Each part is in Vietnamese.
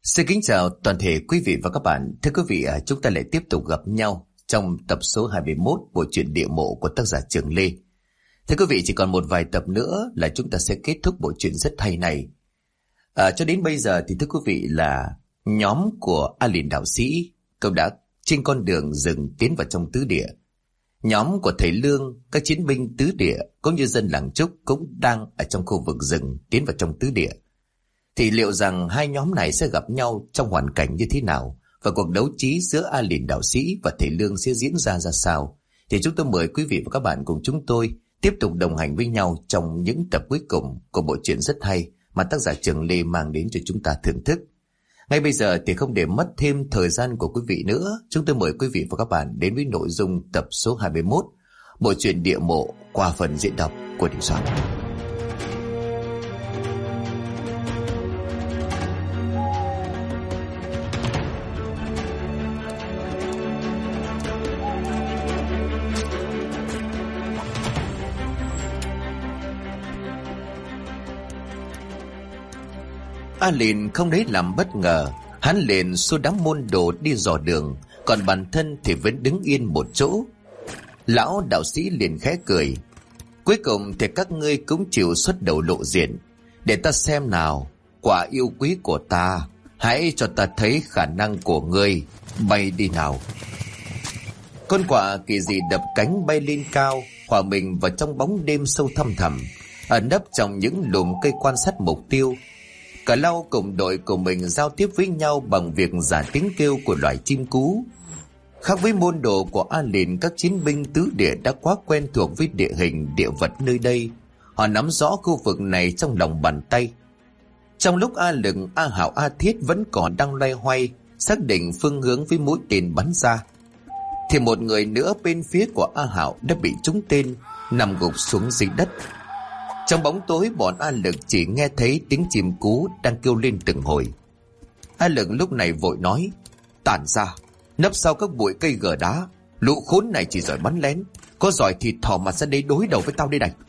Xin kính chào toàn thể quý vị và các bạn. Thưa quý vị, chúng ta lại tiếp tục gặp nhau trong tập số 21 bộ truyện Địa Mộ của tác giả Trường Lê. Thưa quý vị, chỉ còn một vài tập nữa là chúng ta sẽ kết thúc bộ truyện rất hay này. Cho đến bây giờ thì thưa quý vị là nhóm của A Lìn đạo sĩ cũng đã trên con đường rừng tiến vào trong tứ địa. Nhóm của thầy Lương, các chiến binh tứ địa cũng như dân làng Trúc cũng đang ở trong khu vực rừng tiến vào trong tứ địa. Thì liệu rằng hai nhóm này sẽ gặp nhau trong hoàn cảnh như thế nào, và cuộc đấu trí giữa A Lìn đạo sĩ và thầy Lương sẽ diễn ra ra sao? Thì chúng tôi mời quý vị và các bạn cùng chúng tôi tiếp tục đồng hành với nhau trong những tập cuối cùng của bộ truyện rất hay mà tác giả Trường Lê mang đến cho chúng ta thưởng thức. Ngay bây giờ thì không để mất thêm thời gian của quý vị nữa, chúng tôi mời quý vị và các bạn đến với nội dung tập số 21 bộ truyện Địa Mộ qua phần diễn đọc của Đình Soạn. A Lìn không lấy làm bất ngờ, hắn liền xua đám môn đồ đi dò đường, còn bản thân thì vẫn đứng yên một chỗ. Lão đạo sĩ liền khẽ cười: cuối cùng thì các ngươi cũng chịu xuất đầu lộ diện. Để ta xem nào, quả yêu quý của ta, hãy cho ta thấy khả năng của ngươi. Bay đi nào. Con quạ kỳ dị đập cánh bay lên cao, hòa mình vào trong bóng đêm sâu thăm thẳm, ẩn nấp trong những lùm cây quan sát mục tiêu. Cả Lau cùng đội của mình giao tiếp với nhau bằng việc giả tiếng kêu của loài chim cú. Khác với môn đồ của A Lìn, các chiến binh tứ địa đã quá quen thuộc với địa hình địa vật nơi đây. Họ nắm rõ khu vực này trong lòng bàn tay. Trong lúc A Lừng, A Hảo, A Thiết vẫn còn đang loay hoay xác định phương hướng với mũi tên bắn ra, thì một người nữa bên phía của A Hảo đã bị trúng tên, nằm gục xuống dưới đất. Trong bóng tối, bọn A Lực chỉ nghe thấy tiếng chim cú đang kêu lên từng hồi. A Lực lúc này vội nói: tản ra, nấp sau các bụi cây gờ đá. Lũ khốn này chỉ giỏi bắn lén, có giỏi thì thò mặt ra đây đối đầu với tao đây này.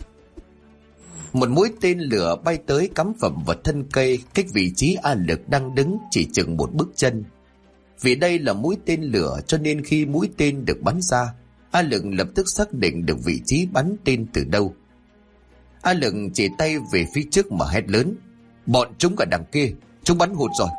Một mũi tên lửa bay tới cắm phập vào thân cây cách vị trí A Lực đang đứng chỉ chừng một bước chân. Vì đây là mũi tên lửa cho nên khi mũi tên được bắn ra, A Lực lập tức xác định được vị trí bắn tên từ đâu. A Lực chỉ tay về phía trước mà hét lớn: bọn chúng ở đằng kia, chúng bắn hụt rồi.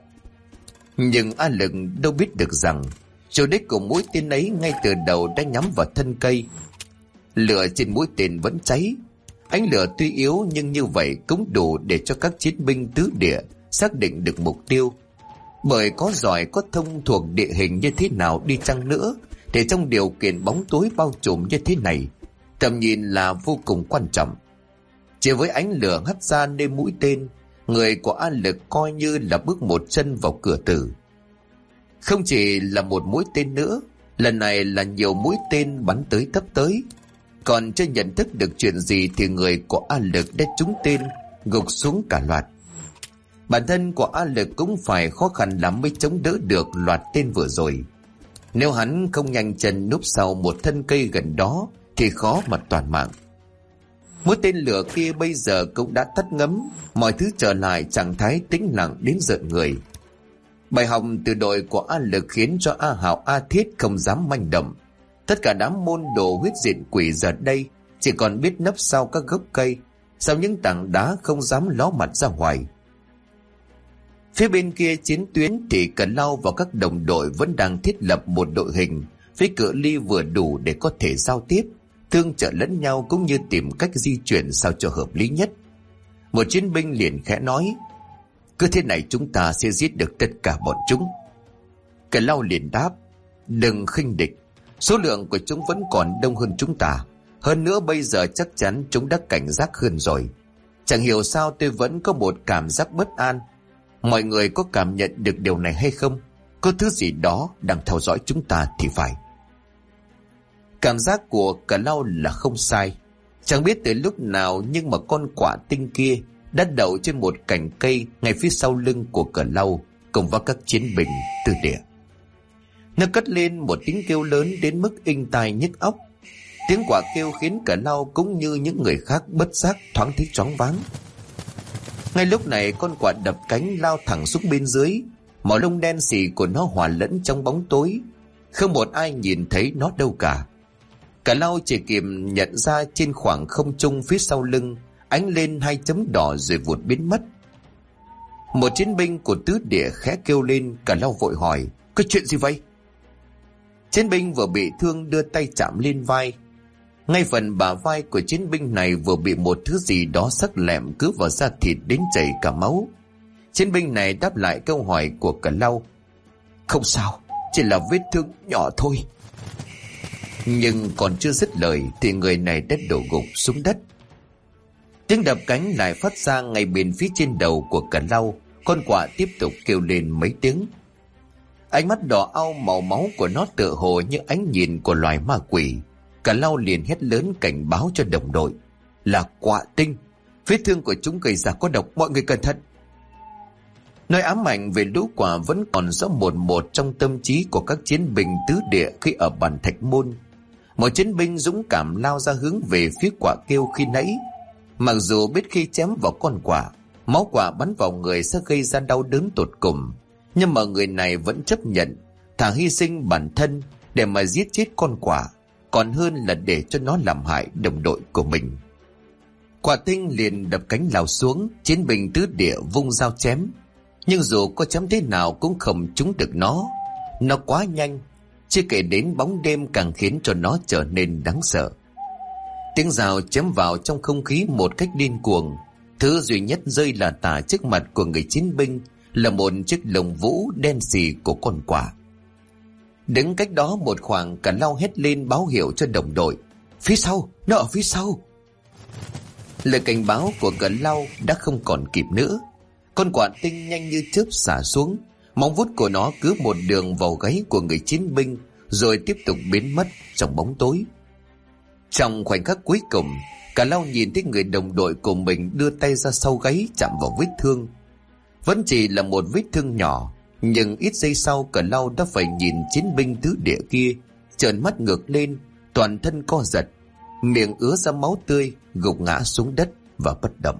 Nhưng A Lực đâu biết được rằng chủ đích của mũi tên ấy ngay từ đầu đã nhắm vào thân cây. Lửa trên mũi tên vẫn cháy. Ánh lửa tuy yếu nhưng như vậy cũng đủ để cho các chiến binh tứ địa xác định được mục tiêu. Bởi có giỏi có thông thuộc địa hình như thế nào đi chăng nữa, để trong điều kiện bóng tối bao trùm như thế này, tầm nhìn là vô cùng quan trọng. Chỉ với ánh lửa hắt ra nơi mũi tên, người của A Lực coi như là bước một chân vào cửa tử. Không chỉ là một mũi tên nữa, lần này là nhiều mũi tên bắn tới tấp tới. Còn chưa nhận thức được chuyện gì thì người của A Lực đã trúng tên, gục xuống cả loạt. Bản thân của A Lực cũng phải khó khăn lắm mới chống đỡ được loạt tên vừa rồi. Nếu hắn không nhanh chân núp sau một thân cây gần đó thì khó mà toàn mạng. Mũi tên lửa kia bây giờ cũng đã tắt ngấm, mọi thứ trở lại trạng thái tĩnh lặng đến rợn người. Bài học từ đội của A Lực khiến cho A Hảo, A Thiết không dám manh động. Tất cả đám môn đồ huyết diện quỷ giờ đây chỉ còn biết nấp sau các gốc cây, sau những tảng đá không dám ló mặt ra ngoài. Phía bên kia chiến tuyến thì Cả Lau và các đồng đội vẫn đang thiết lập một đội hình với cự ly vừa đủ để có thể giao tiếp, tương trợ lẫn nhau cũng như tìm cách di chuyển sao cho hợp lý nhất. Một chiến binh liền khẽ nói: cứ thế này chúng ta sẽ giết được tất cả bọn chúng. Cả Lau liền đáp: đừng khinh địch, số lượng của chúng vẫn còn đông hơn chúng ta. Hơn nữa bây giờ chắc chắn chúng đã cảnh giác hơn rồi. Chẳng hiểu sao tôi vẫn có một cảm giác bất an. Mọi người có cảm nhận được điều này hay không? Có thứ gì đó đang theo dõi chúng ta thì phải. Cảm giác của Cả Lau là không sai. Chẳng biết từ lúc nào nhưng mà con quạ tinh kia đã đậu trên một cành cây ngay phía sau lưng của Cả Lau cùng với các chiến binh tư địa. Nó cất lên một tiếng kêu lớn đến mức inh tai nhức óc. Tiếng quạ kêu khiến Cả Lau cũng như những người khác bất giác thoáng thấy choáng váng. Ngay lúc này con quạ đập cánh lao thẳng xuống bên dưới. Màu lông đen xì của nó hòa lẫn trong bóng tối, không một ai nhìn thấy nó đâu cả. Cả lau chỉ kịp nhận ra trên khoảng không trung phía sau lưng ánh lên 2 chấm đỏ rồi vụt biến mất. Một chiến binh của tứ địa khẽ kêu lên. Cả lau vội hỏi: "Có chuyện gì vậy?" Chiến binh vừa bị thương đưa tay chạm lên vai. Ngay phần bả vai của chiến binh này vừa bị một thứ gì đó sắc lẹm cứ vào da thịt đến chảy cả máu. Chiến binh này đáp lại câu hỏi của cả lau: "Không sao, chỉ là vết thương nhỏ thôi." Nhưng còn chưa dứt lời thì người này đã đổ gục xuống đất. Tiếng đập cánh lại phát ra ngay bên phía trên đầu của cả lau. Con quạ tiếp tục kêu lên mấy tiếng. Ánh mắt đỏ au màu máu của nó tựa hồ như ánh nhìn của loài ma quỷ. Cả lau liền hét lớn cảnh báo cho đồng đội: "Là quạ tinh, vết thương của chúng gây ra có độc, mọi người cẩn thận." Nỗi ám ảnh về lũ quạ vẫn còn rõ một một trong tâm trí của các chiến binh tứ địa khi ở bản Thạch Môn. Một chiến binh dũng cảm lao ra hướng về phía quạ kêu khi nãy. Mặc dù biết khi chém vào con quạ, máu quạ bắn vào người sẽ gây ra đau đớn tột cùng, nhưng mà người này vẫn chấp nhận thà hy sinh bản thân để mà giết chết con quạ, còn hơn là để cho nó làm hại đồng đội của mình. Quạ tinh liền đập cánh lao xuống. Chiến binh tứ địa vung dao chém, nhưng dù có chém thế nào cũng không trúng được nó. Nó quá nhanh, chưa kể đến bóng đêm càng khiến cho nó trở nên đáng sợ. Tiếng dao chém vào trong không khí một cách điên cuồng. Thứ duy nhất rơi là tả trước mặt của người chiến binh là một chiếc lồng vũ đen xì của con quạ. Đứng cách đó một khoảng, cả lau hét lên báo hiệu cho đồng đội: "Phía sau, nó ở phía sau." Lời cảnh báo của cả lau đã không còn kịp nữa. Con quạ tinh nhanh như chớp xả xuống, móng vuốt của nó cứ một đường vào gáy của người chiến binh rồi tiếp tục biến mất trong bóng tối. Trong khoảnh khắc cuối cùng, cả lau nhìn thấy người đồng đội của mình đưa tay ra sau gáy chạm vào vết thương. Vẫn chỉ là một vết thương nhỏ, nhưng ít giây sau cả lau đã phải nhìn chiến binh tứ địa kia trợn mắt ngược lên, toàn thân co giật, miệng ứa ra máu tươi, gục ngã xuống đất và bất động.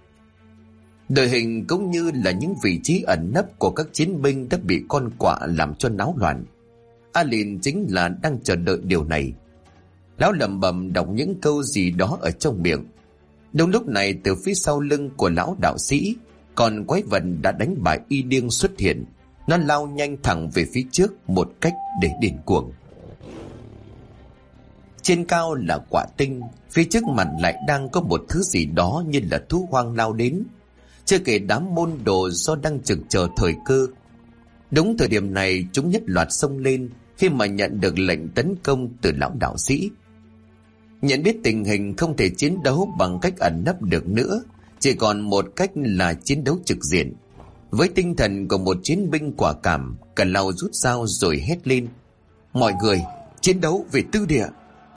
Đội hình cũng như là những vị trí ẩn nấp của các chiến binh đã bị con quạ làm cho náo loạn. Alin chính là đang chờ đợi điều này. Lão lẩm bẩm đọc những câu gì đó ở trong miệng. Đúng lúc này, từ phía sau lưng của lão đạo sĩ, con quái vật đã đánh bại y điên xuất hiện. Nó lao nhanh thẳng về phía trước một cách để điên cuồng. Trên cao là quạ tinh, phía trước mặt lại đang có một thứ gì đó như là thú hoang lao đến. Chưa kể đám môn đồ do đang trực chờ thời cơ. Đúng thời điểm này, chúng nhất loạt xông lên khi mà nhận được lệnh tấn công từ lão đạo sĩ. Nhận biết tình hình không thể chiến đấu bằng cách ẩn nấp được nữa, chỉ còn một cách là chiến đấu trực diện. Với tinh thần của một chiến binh quả cảm, cả lau rút dao rồi hét lên: "Mọi người, chiến đấu về tứ địa!"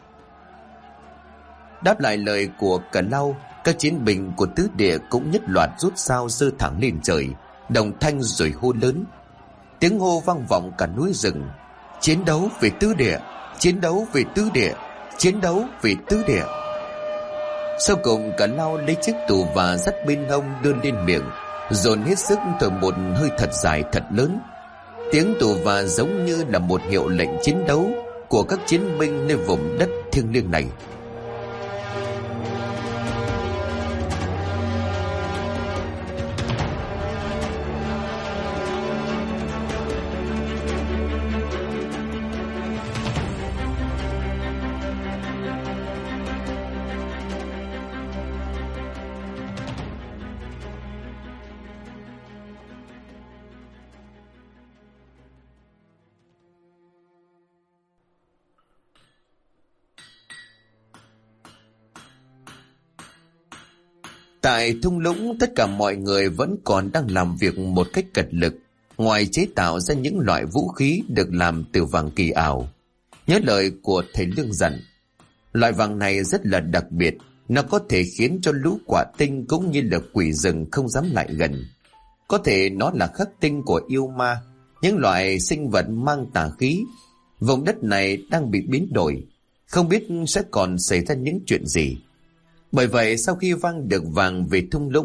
Đáp lại lời của cả lau, các chiến binh của tứ địa cũng nhất loạt rút dao giơ thẳng lên trời, đồng thanh rồi hô lớn. Tiếng hô vang vọng cả núi rừng: "Chiến đấu về tứ địa! Chiến đấu về tứ địa! Chiến đấu về tứ địa!" Sau cùng cả lau lấy chiếc tù và dắt bên hông đưa lên miệng, dồn hết sức thở một hơi thật dài thật lớn. Tiếng tù và giống như là một hiệu lệnh chiến đấu của các chiến binh nơi vùng đất thiêng liêng này. Tại thung lũng, tất cả mọi người vẫn còn đang làm việc một cách cật lực, ngoài chế tạo ra những loại vũ khí được làm từ vàng kỳ ảo. Nhớ lời của thầy Lương dặn, loại vàng này rất là đặc biệt, nó có thể khiến cho lũ quạ tinh cũng như là quỷ rừng không dám lại gần. Có thể nó là khắc tinh của yêu ma, những loại sinh vật mang tà khí. Vùng đất này đang bị biến đổi, không biết sẽ còn xảy ra những chuyện gì. Bởi vậy sau khi vang được vàng về thung lũng,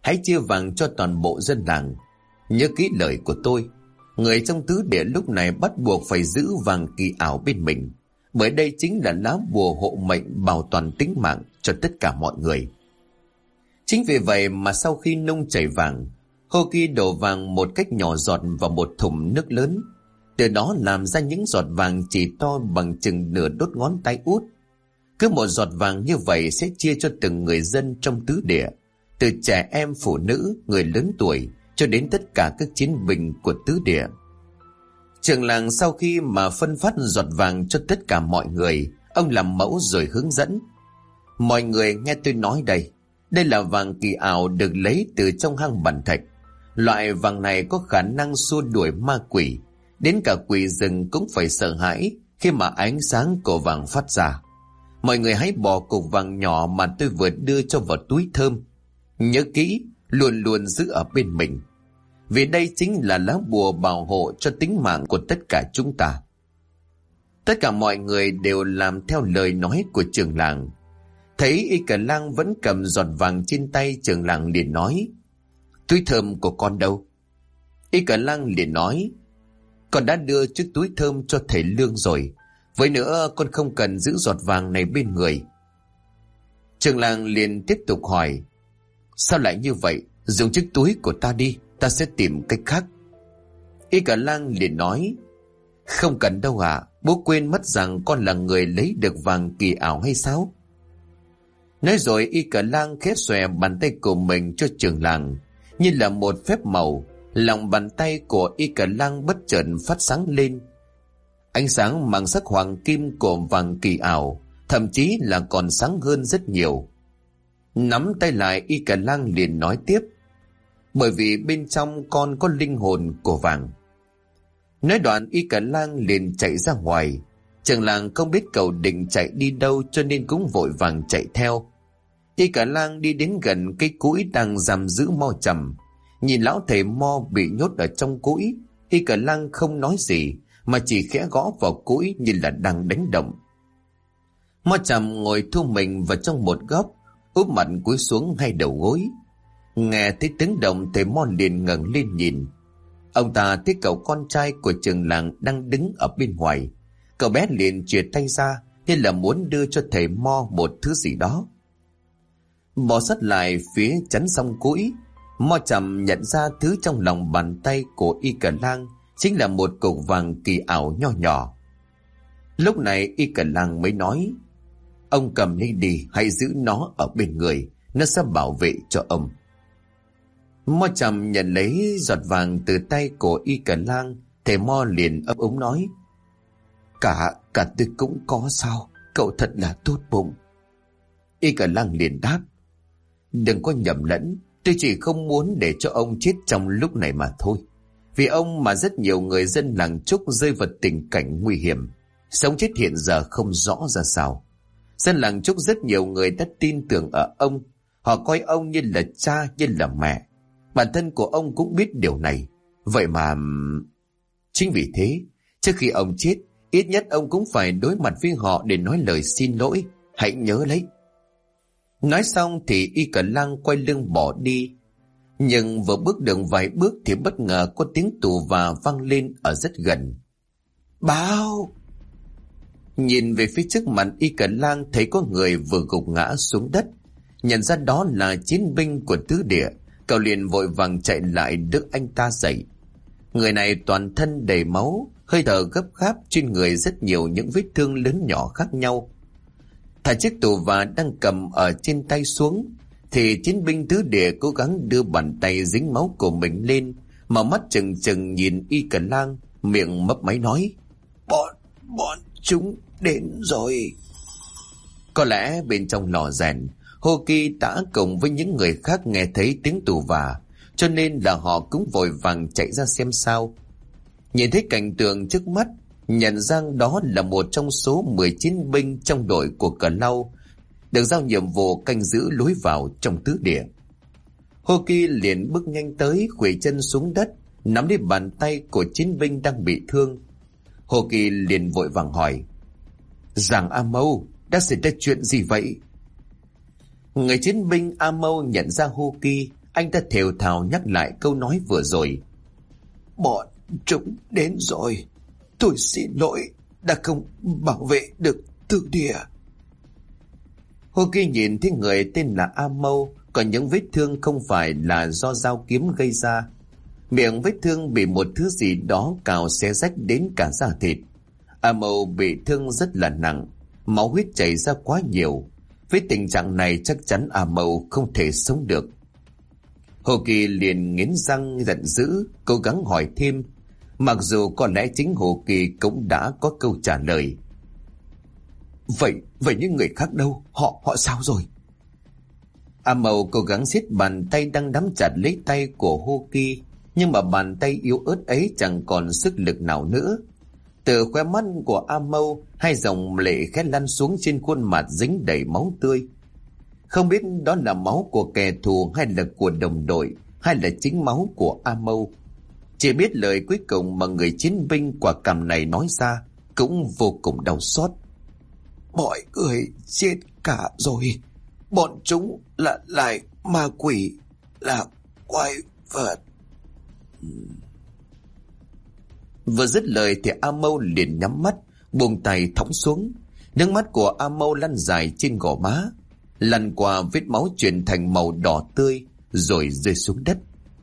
hãy chia vàng cho toàn bộ dân làng. Nhớ kỹ lời của tôi, người trong tứ địa lúc này bắt buộc phải giữ vàng kỳ ảo bên mình, bởi đây chính là lá bùa hộ mệnh bảo toàn tính mạng cho tất cả mọi người. Chính vì vậy mà sau khi nung chảy vàng, Hoki đổ vàng một cách nhỏ giọt vào một thùng nước lớn, từ đó làm ra những giọt vàng chỉ to bằng chừng nửa đốt ngón tay út. Cứ một giọt vàng như vậy sẽ chia cho từng người dân trong tứ địa, từ trẻ em, phụ nữ, người lớn tuổi cho đến tất cả các chiến binh của tứ địa. Trưởng làng sau khi mà phân phát giọt vàng cho tất cả mọi người, ông làm mẫu rồi hướng dẫn. Mọi người nghe tôi nói đây. Đây là vàng kỳ ảo được lấy từ trong hang bản thạch. Loại vàng này có khả năng xua đuổi ma quỷ. Đến cả quỷ rừng cũng phải sợ hãi khi mà ánh sáng của vàng phát ra. Mọi người hãy bỏ cục vàng nhỏ mà tôi vừa đưa cho vào túi thơm. Nhớ kỹ, luôn luôn giữ ở bên mình. Vì đây chính là lá bùa bảo hộ cho tính mạng của tất cả chúng ta. Tất cả mọi người đều làm theo lời nói của trưởng làng. Thấy Y Cờ Lang vẫn cầm giọt vàng trên tay, trưởng làng liền nói: túi thơm của con đâu? Y Cờ Lang liền nói: con đã đưa chiếc túi thơm cho thầy Lương rồi. Với nữa con không cần giữ giọt vàng này bên người. Trưởng làng liền tiếp tục hỏi: sao lại như vậy? Dùng chiếc túi của ta đi, ta sẽ tìm cách khác. Y Cờ Lang liền nói: không cần đâu ạ, bố quên mất rằng con là người lấy được vàng kỳ ảo hay sao? Nói rồi Y Cờ Lang khẽ xòe bàn tay của mình cho trưởng làng, như là một phép màu. Lòng bàn tay của Y Cờ Lang bất chợt phát sáng lên. Ánh sáng mang sắc hoàng kim của vàng kỳ ảo, thậm chí là còn sáng hơn rất nhiều. Nắm tay lại, Y Cờ Lang liền nói tiếp: bởi vì bên trong con có linh hồn của vàng. Nói đoạn Y Cờ Lang liền chạy ra ngoài. Trưởng làng không biết cậu định chạy đi đâu cho nên cũng vội vàng chạy theo. Y Cờ Lang đi đến gần cây cũi đang giam giữ Mo Trầm. Nhìn lão thầy Mo bị nhốt ở trong cũi, Y Cờ Lang không nói gì mà chỉ khẽ gõ vào cũi như là đang đánh động. Mo Trầm ngồi thu mình vào trong một góc, úp mặt cúi xuống hai đầu gối. Nghe thấy tiếng động, thầy Mo liền ngẩng lên nhìn. Ông ta thấy cậu con trai của trưởng làng đang đứng ở bên ngoài. Cậu bé liền chìa tay ra như là muốn đưa cho thầy Mo một thứ gì đó. Bò sát lại phía chắn xong cũi, Mo Trầm nhận ra thứ trong lòng bàn tay của Y Cờ Lang chính là một cục vàng kỳ ảo nho nhỏ. Lúc này Y Cờ Lang mới nói: ông cầm lấy đi, hãy giữ nó ở bên người, nó sẽ bảo vệ cho ông. Mo Trầm nhận lấy giọt vàng từ tay của Y Cờ Lang. Thầy Mo liền ấp úng nói: Cả tôi cũng có sao? Cậu thật là tốt bụng. Y Cờ Lang liền đáp: đừng có nhầm lẫn, tôi chỉ không muốn để cho ông chết trong lúc này mà thôi. Vì ông mà rất nhiều người dân làng Trúc rơi vào tình cảnh nguy hiểm, sống chết hiện giờ không rõ ra sao. Dân làng Trúc rất nhiều người đã tin tưởng ở ông, họ coi ông như là cha, như là mẹ. Bản thân của ông cũng biết điều này. Vậy mà... chính vì thế, trước khi ông chết, ít nhất ông cũng phải đối mặt với họ để nói lời xin lỗi. Hãy nhớ lấy. Nói xong thì Y Cờ Lang quay lưng bỏ đi. Nhưng vừa bước được vài bước thì bất ngờ có tiếng tù và vang lên ở rất gần. Báo! Nhìn về phía trước mặt, Y Cờ Lang thấy có người vừa gục ngã xuống đất. Nhận ra đó là chiến binh của tứ địa, cậu liền vội vàng chạy lại đỡ anh ta dậy. Người này toàn thân đầy máu, hơi thở gấp gáp, trên người rất nhiều những vết thương lớn nhỏ khác nhau. Thả chiếc tù và đang cầm ở trên tay xuống, thì chiến binh tứ địa cố gắng đưa bàn tay dính máu của mình lên, mà mắt trừng trừng nhìn Y Cờ Lang, miệng mấp máy nói: Bọn chúng đến rồi. Có lẽ bên trong lò rèn, Hoki đã cùng với những người khác nghe thấy tiếng tù và, cho nên là họ cũng vội vàng chạy ra xem sao. Nhìn thấy cảnh tượng trước mắt, nhận ra đó là một trong số 19 binh trong đội của Cờ Lau, được giao nhiệm vụ canh giữ lối vào trong tứ địa. Hoki liền bước nhanh tới, khuỵu chân xuống đất, nắm lấy bàn tay của chiến binh đang bị thương. Hoki liền vội vàng hỏi: Giàng A Mâu, đã xảy ra chuyện gì vậy? Người chiến binh A Mâu nhận ra Hoki, anh ta thều thào nhắc lại câu nói vừa rồi. Bọn chúng đến rồi. Tôi xin lỗi đã không bảo vệ được tư địa. Hoki nhìn thấy người tên là A Mâu có những vết thương không phải là do dao kiếm gây ra. Miệng vết thương bị một thứ gì đó cào xé rách đến cả da thịt. A Mâu bị thương rất là nặng, máu huyết chảy ra quá nhiều. Với tình trạng này chắc chắn A Mâu không thể sống được. Hoki liền nghiến răng giận dữ, cố gắng hỏi thêm, mặc dù có lẽ chính Hoki cũng đã có câu trả lời. Vậy những người khác đâu? Họ sao rồi? A Mâu cố gắng siết bàn tay đang nắm chặt lấy tay của Hoki, nhưng mà bàn tay yếu ớt ấy chẳng còn sức lực nào nữa. Từ khóe mắt của A Mâu, hai dòng lệ khẽ lăn xuống trên khuôn mặt dính đầy máu tươi. Không biết đó là máu của kẻ thù hay là của đồng đội, hay là chính máu của A Mâu. Chỉ biết lời cuối cùng mà người chiến binh quả cảm này nói ra cũng vô cùng đau xót. Mọi người chết cả rồi. Bọn chúng là lại ma quỷ, là quái vật. Vừa dứt lời thì A Mâu liền nhắm mắt, buông tay thõng xuống. Nước mắt của A Mâu lăn dài trên gò má, lăn qua vết máu chuyển thành màu đỏ tươi rồi rơi xuống đất.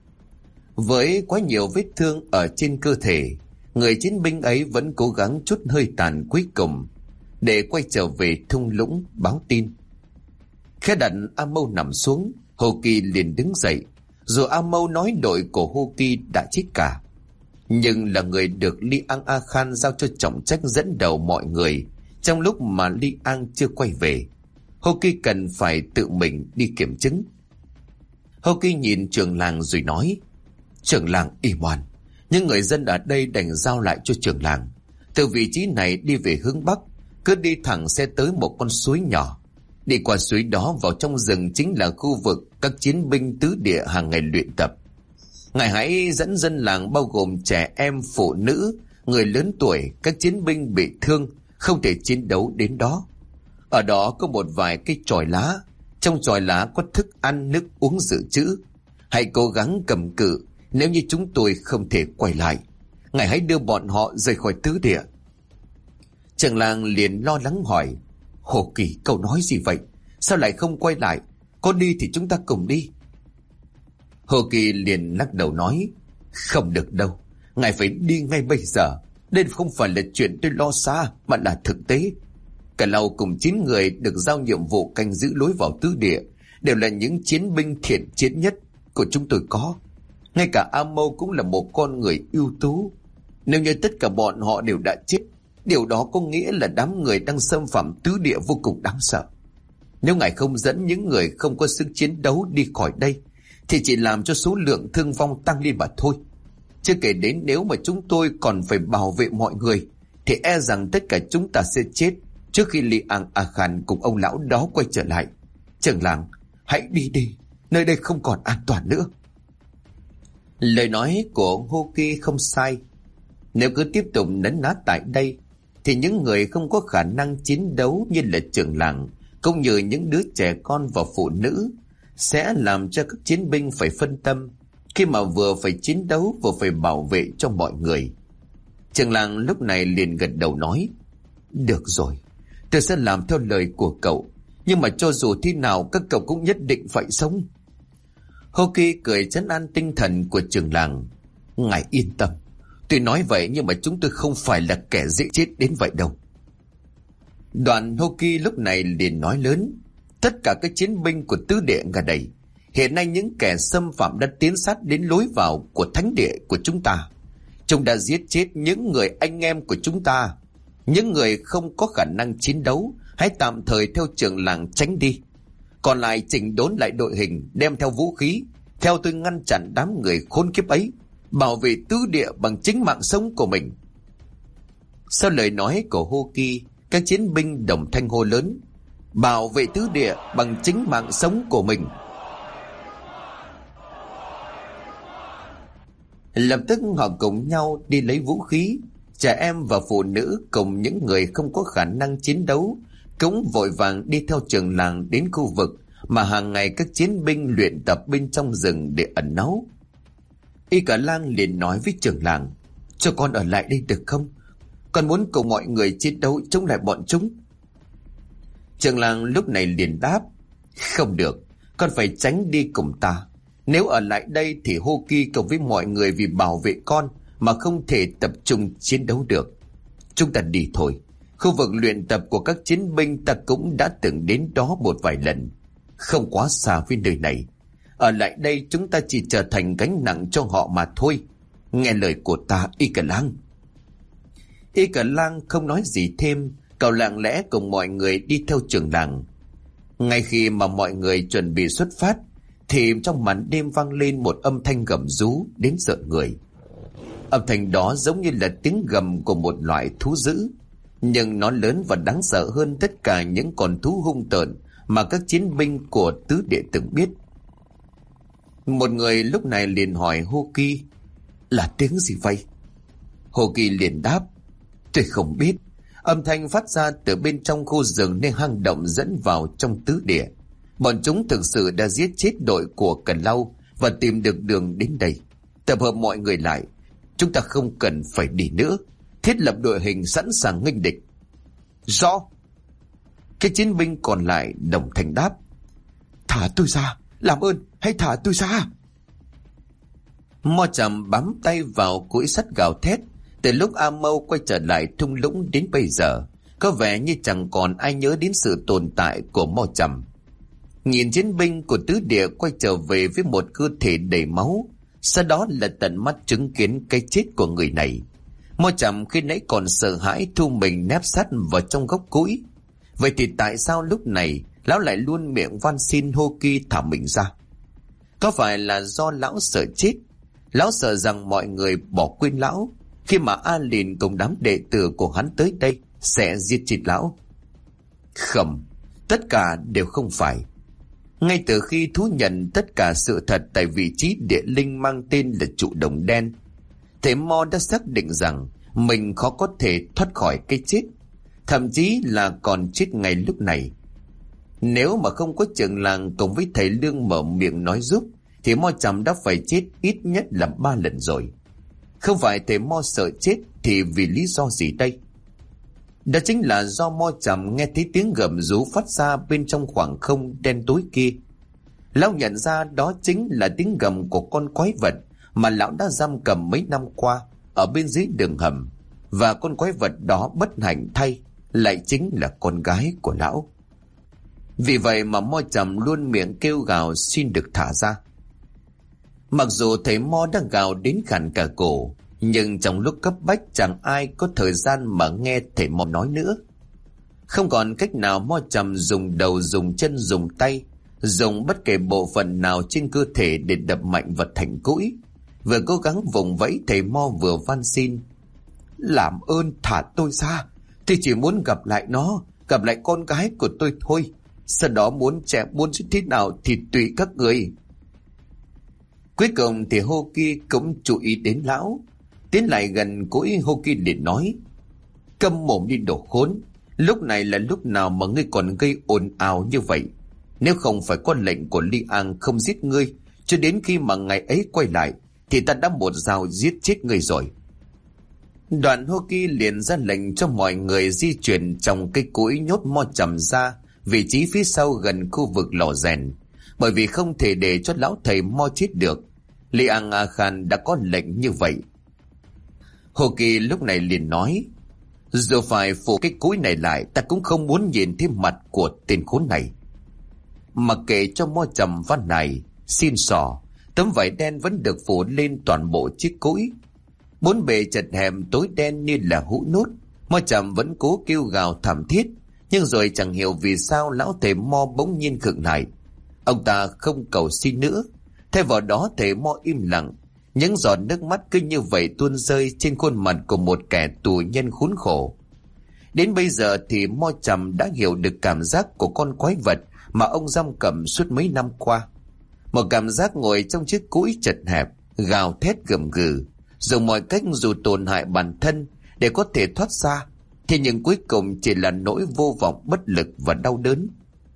Với quá nhiều vết thương ở trên cơ thể, người chiến binh ấy vẫn cố gắng chút hơi tàn cuối cùng để quay trở về thung lũng báo tin. Khẽ đặt A Mâu nằm xuống, Hoki liền đứng dậy. Dù A Mâu nói đội của Hoki đã chết cả, nhưng là người được Li Ang A Khan giao cho trọng trách dẫn đầu mọi người trong lúc mà Li Ang chưa quay về. Hoki cần phải tự mình đi kiểm chứng. Hoki nhìn trưởng làng rồi nói, trưởng làng Iman, những người dân ở đây đành giao lại cho trưởng làng. Từ vị trí này đi về hướng Bắc, cứ đi thẳng sẽ tới một con suối nhỏ. Đi qua suối đó vào trong rừng chính là khu vực các chiến binh tứ địa hàng ngày luyện tập. Ngài hãy dẫn dân làng bao gồm trẻ em, phụ nữ, người lớn tuổi, các chiến binh bị thương, không thể chiến đấu đến đó. Ở đó có một vài cây chòi lá, trong chòi lá có thức ăn, nước uống dự trữ. Hãy cố gắng cầm cự, nếu như chúng tôi không thể quay lại, ngài hãy đưa bọn họ rời khỏi tứ địa. Trưởng làng liền lo lắng hỏi, Hồ Kỳ cậu nói gì vậy? Sao lại không quay lại? Có đi thì chúng ta cùng đi. Hồ Kỳ liền lắc đầu nói, không được đâu, ngài phải đi ngay bây giờ. Đây không phải là chuyện tôi lo xa, mà là thực tế. Cả Lầu cùng 9 người được giao nhiệm vụ canh giữ lối vào tứ địa đều là những chiến binh thiện chiến nhất của chúng tôi có. Ngay cả A Mâu cũng là một con người ưu tú. Nếu như tất cả bọn họ đều đã chết, điều đó có nghĩa là đám người đang xâm phạm tứ địa vô cùng đáng sợ. Nếu ngài không dẫn những người không có sức chiến đấu đi khỏi đây, thì chỉ làm cho số lượng thương vong tăng lên mà thôi. Chưa kể đến nếu mà chúng tôi còn phải bảo vệ mọi người, thì e rằng tất cả chúng ta sẽ chết trước khi Li Ang A Khan cùng ông lão đó quay trở lại. Trưởng làng, hãy đi đi, nơi đây không còn an toàn nữa. Lời nói của Hoki không sai. Nếu cứ tiếp tục nấn ná tại đây, thì những người không có khả năng chiến đấu như là trưởng làng, cũng như những đứa trẻ con và phụ nữ, sẽ làm cho các chiến binh phải phân tâm, khi mà vừa phải chiến đấu vừa phải bảo vệ cho mọi người. Trưởng làng lúc này liền gật đầu nói, được rồi, tôi sẽ làm theo lời của cậu, nhưng mà cho dù thế nào các cậu cũng nhất định phải sống. Hoki cười trấn an tinh thần của trưởng làng, ngài yên tâm, tôi nói vậy nhưng mà chúng tôi không phải là kẻ dễ chết đến vậy đâu. Đoàn Hoki lúc này liền nói lớn, tất cả các chiến binh của tứ địa ở đây, hiện nay những kẻ xâm phạm đã tiến sát đến lối vào của thánh địa của chúng ta. Chúng đã giết chết những người anh em của chúng ta. Những người không có khả năng chiến đấu, hãy tạm thời theo trưởng làng tránh đi. Còn lại chỉnh đốn lại đội hình, đem theo vũ khí, theo tôi ngăn chặn đám người khốn kiếp ấy, bảo vệ tứ địa bằng chính mạng sống của mình. Sau lời nói của Hoki, các chiến binh đồng thanh hô lớn, bảo vệ tứ địa bằng chính mạng sống của mình. Lập tức họ cùng nhau đi lấy vũ khí. Trẻ em và phụ nữ cùng những người không có khả năng chiến đấu cũng vội vàng đi theo trưởng làng đến khu vực mà hàng ngày các chiến binh luyện tập bên trong rừng để ẩn náu. Y Cả Lang liền nói với trưởng làng: cho con ở lại đây được không? Con muốn cùng mọi người chiến đấu chống lại bọn chúng. Trưởng làng lúc này liền đáp: không được, con phải tránh đi cùng ta. Nếu ở lại đây thì Hô Kỳ cùng với mọi người vì bảo vệ con mà không thể tập trung chiến đấu được. Chúng ta đi thôi. Khu vực luyện tập của các chiến binh ta cũng đã từng đến đó một vài lần, không quá xa với nơi này. Ở lại đây chúng ta chỉ trở thành gánh nặng cho họ mà thôi. Nghe lời của ta, Y Cả Lang. Y Cả Lang không nói gì thêm, cậu lặng lẽ cùng mọi người đi theo trưởng làng. Ngay khi mà mọi người chuẩn bị xuất phát thì trong màn đêm vang lên một âm thanh gầm rú đến rợn người. Âm thanh đó giống như là tiếng gầm của một loại thú dữ, nhưng nó lớn và đáng sợ hơn tất cả những con thú hung tợn mà các chiến binh của tứ địa từng biết. Một người lúc này liền hỏi Hô Kỳ: là tiếng gì vậy? Hô Kỳ liền đáp: tôi không biết. Âm thanh phát ra từ bên trong khu rừng nên hang động dẫn vào trong tứ địa. Bọn chúng thực sự đã giết chết đội của Cần Lau và tìm được đường đến đây. Tập hợp mọi người lại, chúng ta không cần phải đi nữa. Thiết lập đội hình sẵn sàng nghênh địch. Rõ. Cái chiến binh còn lại đồng thanh đáp: thả tôi ra, làm ơn, hãy thả tôi ra. Mo Trầm bám tay vào củi sắt gào thét. Từ lúc A Mâu quay trở lại thung lũng đến bây giờ, có vẻ như chẳng còn ai nhớ đến sự tồn tại của Mo Trầm. Nhìn chiến binh của tứ địa quay trở về với một cơ thể đầy máu, sau đó là tận mắt chứng kiến cái chết của người này, Mo Trầm khi nãy còn sợ hãi thu mình nép sát vào trong gốc củi. Vậy thì tại sao lúc này lão lại luôn miệng van xin Hô Kỳ thả mình ra? Có phải là do lão sợ chết? Lão sợ rằng mọi người bỏ quên lão khi mà A Lìn cùng đám đệ tử của hắn tới đây sẽ giết chết lão? Không, tất cả đều không phải. Ngay từ khi thú nhận tất cả sự thật tại vị trí địa linh mang tên là trụ đồng đen, thầy Mo đã xác định rằng mình khó có thể thoát khỏi cái chết, thậm chí là còn chết ngay lúc này. Nếu mà không có trưởng làng cùng với thầy Lương mở miệng nói giúp thì Mo Trầm đã phải chết ít nhất là 3 lần rồi. Không phải thầy Mo sợ chết thì vì lý do gì đây? Đó chính là do Mo Trầm nghe thấy tiếng gầm rú phát ra bên trong khoảng không đen tối kia. Lão nhận ra đó chính là tiếng gầm của con quái vật mà lão đã giam cầm mấy năm qua ở bên dưới đường hầm, và con quái vật đó bất hạnh thay lại chính là con gái của lão. Vì vậy mà Mo Trầm luôn miệng kêu gào xin được thả ra. Mặc dù thầy Mo đã gào đến khản cả cổ, nhưng trong lúc cấp bách chẳng ai có thời gian mà nghe thầy Mo nói nữa. Không còn cách nào, Mo Trầm dùng đầu, dùng chân, dùng tay, dùng bất kể bộ phận nào trên cơ thể để đập mạnh vật thành củi. Vừa cố gắng vùng vẫy, thầy Mo vừa van xin: làm ơn thả tôi ra, tôi chỉ muốn gặp lại nó, gặp lại con gái của tôi thôi. Sau đó muốn trẻ muốn thế nào thì tùy các người. Cuối cùng thì Hô Kỳ cũng chú ý đến lão, tiến lại gần củi. Hô Kỳ liền nói: câm mồm đi đồ khốn, lúc này là lúc nào mà ngươi còn gây ồn ào như vậy? Nếu không phải có lệnh của Li An không giết ngươi cho đến khi mà ngày ấy quay lại thì ta đã một dao giết chết ngươi rồi. Đoạn Hô Kỳ liền ra lệnh cho mọi người di chuyển trong cây củi, nhốt Mo Trầm ra vị trí phía sau gần khu vực lò rèn, bởi vì không thể để cho lão thầy Mo chết được. Li An A Khan đã có lệnh như vậy. Hô Kỳ lúc này liền nói: dù phải phủ cái củi này lại, ta cũng không muốn nhìn thấy mặt của tên khốn này. Mặc kệ cho Mo Trầm van này xin xỏ, tấm vải đen vẫn được phủ lên toàn bộ chiếc củi. Bốn bề chật hẹp tối đen như là hũ nút. Mo Trầm vẫn cố kêu gào thảm thiết, nhưng rồi chẳng hiểu vì sao lão thầy Mo bỗng nhiên khựng lại. Ông ta không cầu xin nữa, thay vào đó thầy Mo im lặng. Những giọt nước mắt cứ như vậy tuôn rơi trên khuôn mặt của một kẻ tù nhân khốn khổ. Đến bây giờ thì Mo Trầm đã hiểu được cảm giác của con quái vật mà ông giam cầm suốt mấy năm qua. Một cảm giác ngồi trong chiếc củi chật hẹp, gào thét gầm gừ, dùng mọi cách dù tổn hại bản thân để có thể thoát ra, thì nhưng cuối cùng chỉ là nỗi vô vọng, bất lực và đau đớn.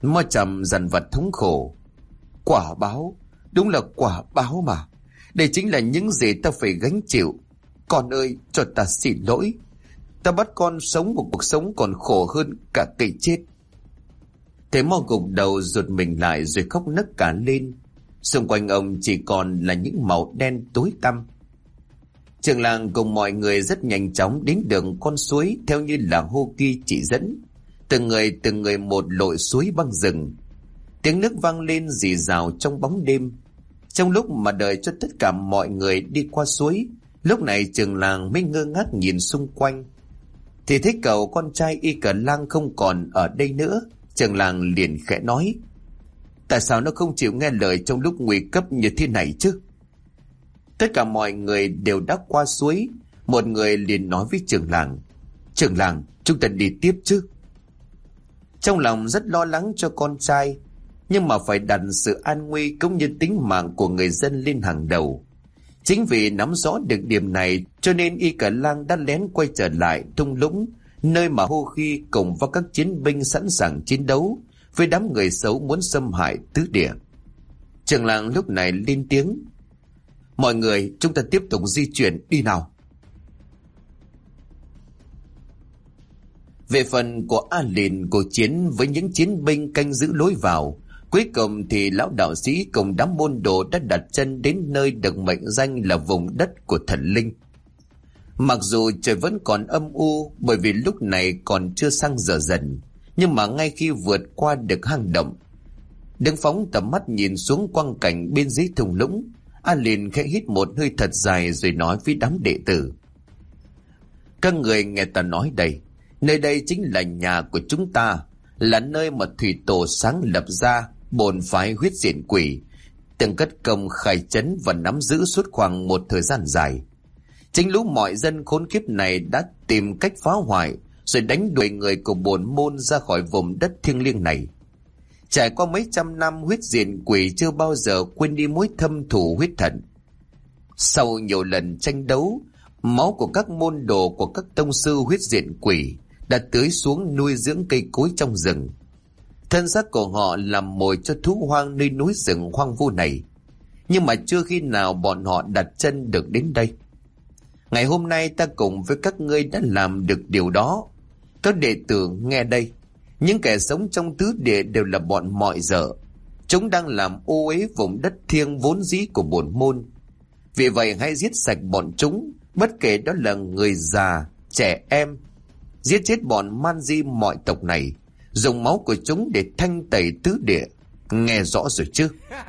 Mo Trầm dằn vặt thống khổ. Quả báo, đúng là quả báo mà. Đây chính là những gì ta phải gánh chịu. Con ơi, cho ta xin lỗi. Ta bắt con sống một cuộc sống còn khổ hơn cả cái chết. Thế Mo gục đầu rụt mình lại rồi khóc nấc cả lên. Xung quanh ông chỉ còn là những màu đen tối tăm. Trường làng cùng mọi người rất nhanh chóng đến đường con suối theo như là Hô Kỳ chỉ dẫn. Từng người một lội suối băng rừng. Tiếng nước vang lên rì rào trong bóng đêm. Trong lúc mà đợi cho tất cả mọi người đi qua suối, lúc này trường làng mới ngơ ngác nhìn xung quanh. Thì thấy cậu con trai Y Cờ Lang không còn ở đây nữa. Trường làng liền khẽ nói: tại sao nó không chịu nghe lời trong lúc nguy cấp như thế này chứ? Tất cả mọi người đều đã qua suối. Một người liền nói với trường làng: trường làng, chúng ta đi tiếp chứ. Trong lòng rất lo lắng cho con trai, nhưng mà phải đặt sự an nguy cũng như tính mạng của người dân lên hàng đầu. Chính vì nắm rõ được điểm này cho nên Y Cờ Lang đã lén quay trở lại thung lũng, nơi mà Hô Khi cùng với các chiến binh sẵn sàng chiến đấu với đám người xấu muốn xâm hại tứ địa. Trường làng lúc này lên tiếng: mọi người, chúng ta tiếp tục di chuyển đi nào. Về phần của A Lìn cuộc chiến với những chiến binh canh giữ lối vào, cuối cùng thì lão đạo sĩ cùng đám môn đồ đã đặt chân đến nơi được mệnh danh là vùng đất của thần linh. Mặc dù trời vẫn còn âm u bởi vì lúc này còn chưa sang giờ dần, nhưng mà ngay khi vượt qua được hang động, đứng phóng tầm mắt nhìn xuống quang cảnh bên dưới thung lũng, A Lìn khẽ hít một hơi thật dài rồi nói với đám đệ tử: các người nghe ta nói đây, nơi đây chính là nhà của chúng ta, là nơi mà thủy tổ sáng lập ra bổn phái huyết diện quỷ, từng cất công khai trấn và nắm giữ suốt khoảng một thời gian dài. Chính lũ mọi dân khốn kiếp này đã tìm cách phá hoại rồi đánh đuổi người của bổn môn ra khỏi vùng đất thiêng liêng này. Trải qua mấy trăm năm, huyết diện quỷ chưa bao giờ quên đi mối thâm thù huyết hận. Sau nhiều lần tranh đấu, máu của các môn đồ của các tông sư huyết diện quỷ đã tưới xuống nuôi dưỡng cây cối trong rừng. Thân xác của họ làm mồi cho thú hoang nơi núi rừng hoang vu này, nhưng mà chưa khi nào bọn họ đặt chân được đến đây. Ngày hôm nay ta cùng với các ngươi đã làm được điều đó. Các đệ tử nghe đây, những kẻ sống trong tứ địa đều là bọn mọi dở. Chúng đang làm ô uế vùng đất thiêng vốn dĩ của bổn môn. Vì vậy hãy giết sạch bọn chúng, bất kể đó là người già, trẻ em. Giết chết bọn man di mọi tộc này, dùng máu của chúng để thanh tẩy tứ địa. Nghe rõ rồi chứ?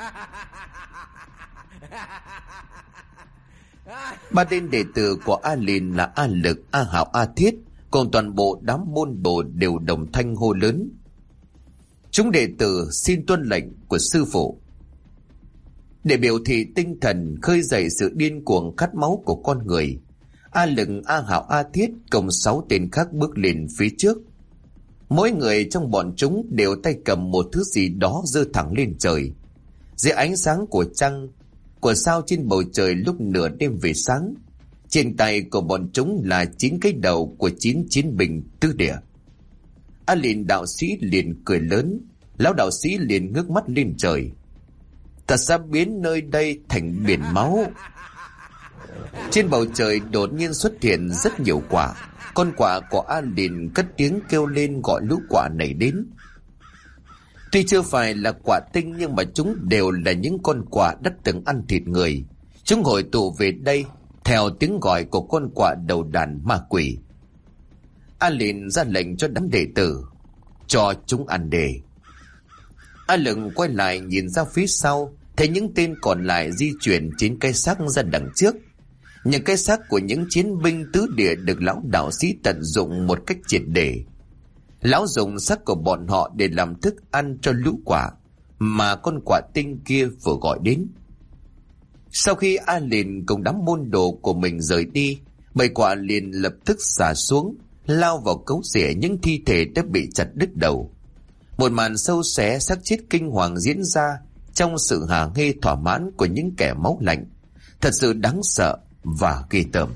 Ba tên đệ tử của A Lìn là A Lực, A Hạo, A Thiết cùng toàn bộ đám môn đồ đều đồng thanh hô lớn: chúng đệ tử xin tuân lệnh của sư phụ. Để biểu thị tinh thần khơi dậy sự điên cuồng khát máu của con người, A Lực, A Hạo, A Thiết cùng 6 tên khác bước lên phía trước. Mỗi người trong bọn chúng đều tay cầm một thứ gì đó giơ thẳng lên trời. Dưới ánh sáng của trăng, của sao trên bầu trời lúc nửa đêm về sáng, trên tay của bọn chúng là 9 cái đầu của 9 chiến binh tứ địa. A Lìn đạo sĩ liền cười lớn, lão đạo sĩ liền ngước mắt lên trời: ta sẽ biến nơi đây thành biển máu. Trên bầu trời đột nhiên xuất hiện rất nhiều quả. Con quạ của A Lìn cất tiếng kêu lên gọi lũ quạ này đến. Tuy chưa phải là quả tinh nhưng mà chúng đều là những con quạ đã từng ăn thịt người. Chúng hội tụ về đây theo tiếng gọi của con quạ đầu đàn ma quỷ. A Lìn ra lệnh cho đám đệ tử: cho chúng ăn đề. A Lừng quay lại nhìn ra phía sau, thấy những tên còn lại di chuyển 9 cái xác ra đằng trước. Những cái xác của những chiến binh tứ địa được lão đạo sĩ tận dụng một cách triệt để. Lão dùng xác của bọn họ để làm thức ăn cho lũ quạ mà con quạ tinh kia vừa gọi đến. Sau khi A Lìn cùng đám môn đồ của mình rời đi, bầy quạ liền lập tức xả xuống, lao vào cấu rỉa những thi thể đã bị chặt đứt đầu. Một màn sâu xé xác chết kinh hoàng diễn ra trong sự hả hê thỏa mãn của những kẻ máu lạnh, thật sự đáng sợ và ghê tởm.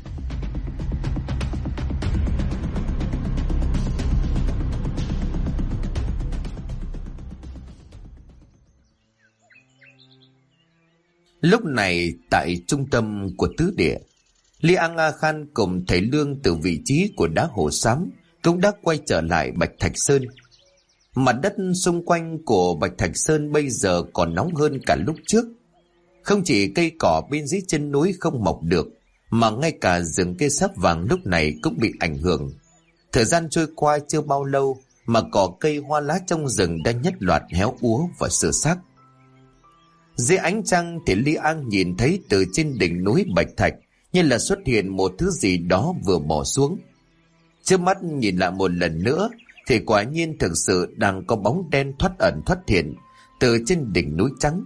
Lúc này tại trung tâm của tứ địa, Li Ang Khan cùng thầy Lương từ vị trí của đá hồ xám cũng đã quay trở lại Bạch Thạch Sơn. Mặt đất xung quanh của Bạch Thạch Sơn bây giờ còn nóng hơn cả lúc trước. Không chỉ cây cỏ bên dưới chân núi không mọc được, mà ngay cả rừng cây sáp vàng lúc này cũng bị ảnh hưởng. Thời gian trôi qua chưa bao lâu mà cỏ cây hoa lá trong rừng đã nhất loạt héo úa và sơ xác. Dưới ánh trăng thì Li An nhìn thấy từ trên đỉnh núi Bạch Thạch như là xuất hiện một thứ gì đó vừa bỏ xuống. Trước mắt nhìn lại một lần nữa thì quả nhiên thực sự đang có bóng đen thoát ẩn thoát hiện từ trên đỉnh núi trắng.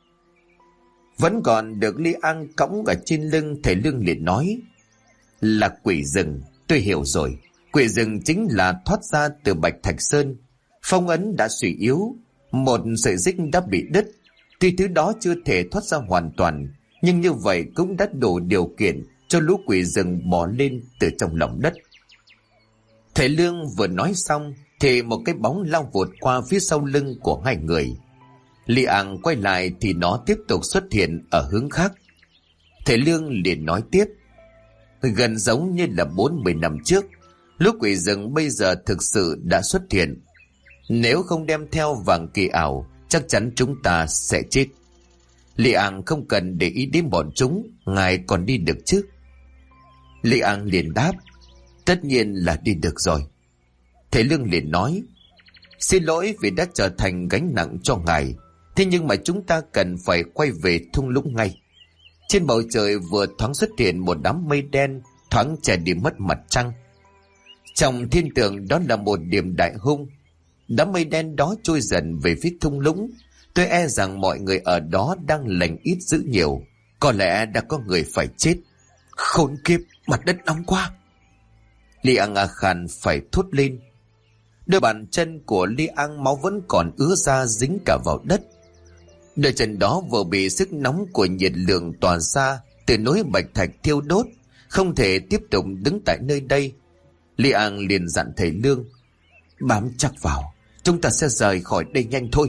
Vẫn còn được Li An cõng ở trên lưng, thầy Lương liền nói: là quỷ rừng, tôi hiểu rồi. Quỷ rừng chính là thoát ra từ Bạch Thạch Sơn. Phong ấn đã suy yếu, một sợi xích đã bị đứt. Tuy thứ đó chưa thể thoát ra hoàn toàn, nhưng như vậy cũng đã đủ điều kiện cho lũ quỷ rừng bò lên từ trong lòng đất. Thầy Lương vừa nói xong thì một cái bóng lao vụt qua phía sau lưng của hai người. Li An quay lại thì nó tiếp tục xuất hiện ở hướng khác. Thầy Lương liền nói tiếp: gần giống như là 40 năm trước, lũ quỷ rừng bây giờ thực sự đã xuất hiện. Nếu không đem theo vàng kỳ ảo, chắc chắn chúng ta sẽ chết. Li An không cần để ý đến bọn chúng, ngài còn đi được chứ? Li An liền đáp: tất nhiên là đi được rồi. Thầy Lương liền nói: xin lỗi vì đã trở thành gánh nặng cho ngài, thế nhưng mà chúng ta cần phải quay về thung lũng ngay. Trên bầu trời vừa thoáng xuất hiện một đám mây đen, thoáng che đi mất mặt trăng. Trong thiên tượng đó là một điểm đại hung. Đám mây đen đó trôi dần về phía thung lũng. Tôi e rằng mọi người ở đó đang lành ít dữ nhiều, có lẽ đã có người phải chết. Khốn kiếp, mặt đất nóng quá. Li Ang Khan phải thốt lên. Đôi bàn chân của Li Ang máu vẫn còn ứa ra dính cả vào đất. Đôi chân đó vừa bị sức nóng của nhiệt lượng tỏa ra từ núi Bạch Thạch thiêu đốt, không thể tiếp tục đứng tại nơi đây. Li Ang liền dặn thầy Lương: bám chắc vào, chúng ta sẽ rời khỏi đây nhanh thôi.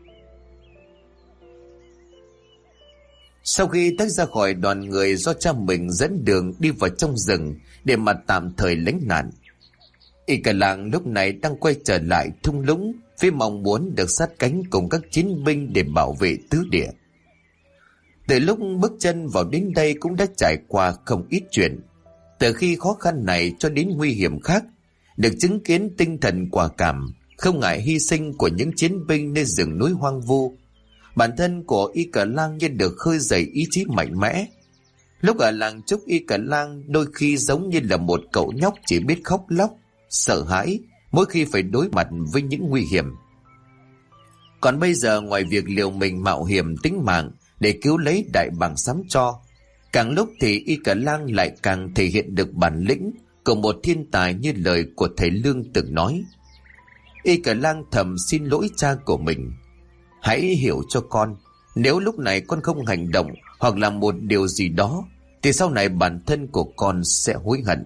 Sau khi tách ra khỏi đoàn người do cha mình dẫn đường đi vào trong rừng để mà tạm thời lánh nạn, Y Cả Làng lúc này đang quay trở lại thung lũng với mong muốn được sát cánh cùng các chiến binh để bảo vệ tứ địa. Từ lúc bước chân vào đến đây cũng đã trải qua không ít chuyện. Từ khi khó khăn này cho đến nguy hiểm khác, được chứng kiến tinh thần quả cảm, không ngại hy sinh của những chiến binh nơi rừng núi hoang vu. Bản thân của Y Cả Lang như được khơi dậy ý chí mạnh mẽ. Lúc ở làng Trúc, Y Cả Lang đôi khi giống như là một cậu nhóc chỉ biết khóc lóc, sợ hãi mỗi khi phải đối mặt với những nguy hiểm. Còn bây giờ, ngoài việc liều mình mạo hiểm tính mạng để cứu lấy đại bàng sám tro, càng lúc thì Y Cả Lang lại càng thể hiện được bản lĩnh của một thiên tài như lời của thầy Lương từng nói. Y Cả Lang thầm xin lỗi cha của mình: hãy hiểu cho con, nếu lúc này con không hành động hoặc làm một điều gì đó thì sau này bản thân của con sẽ hối hận.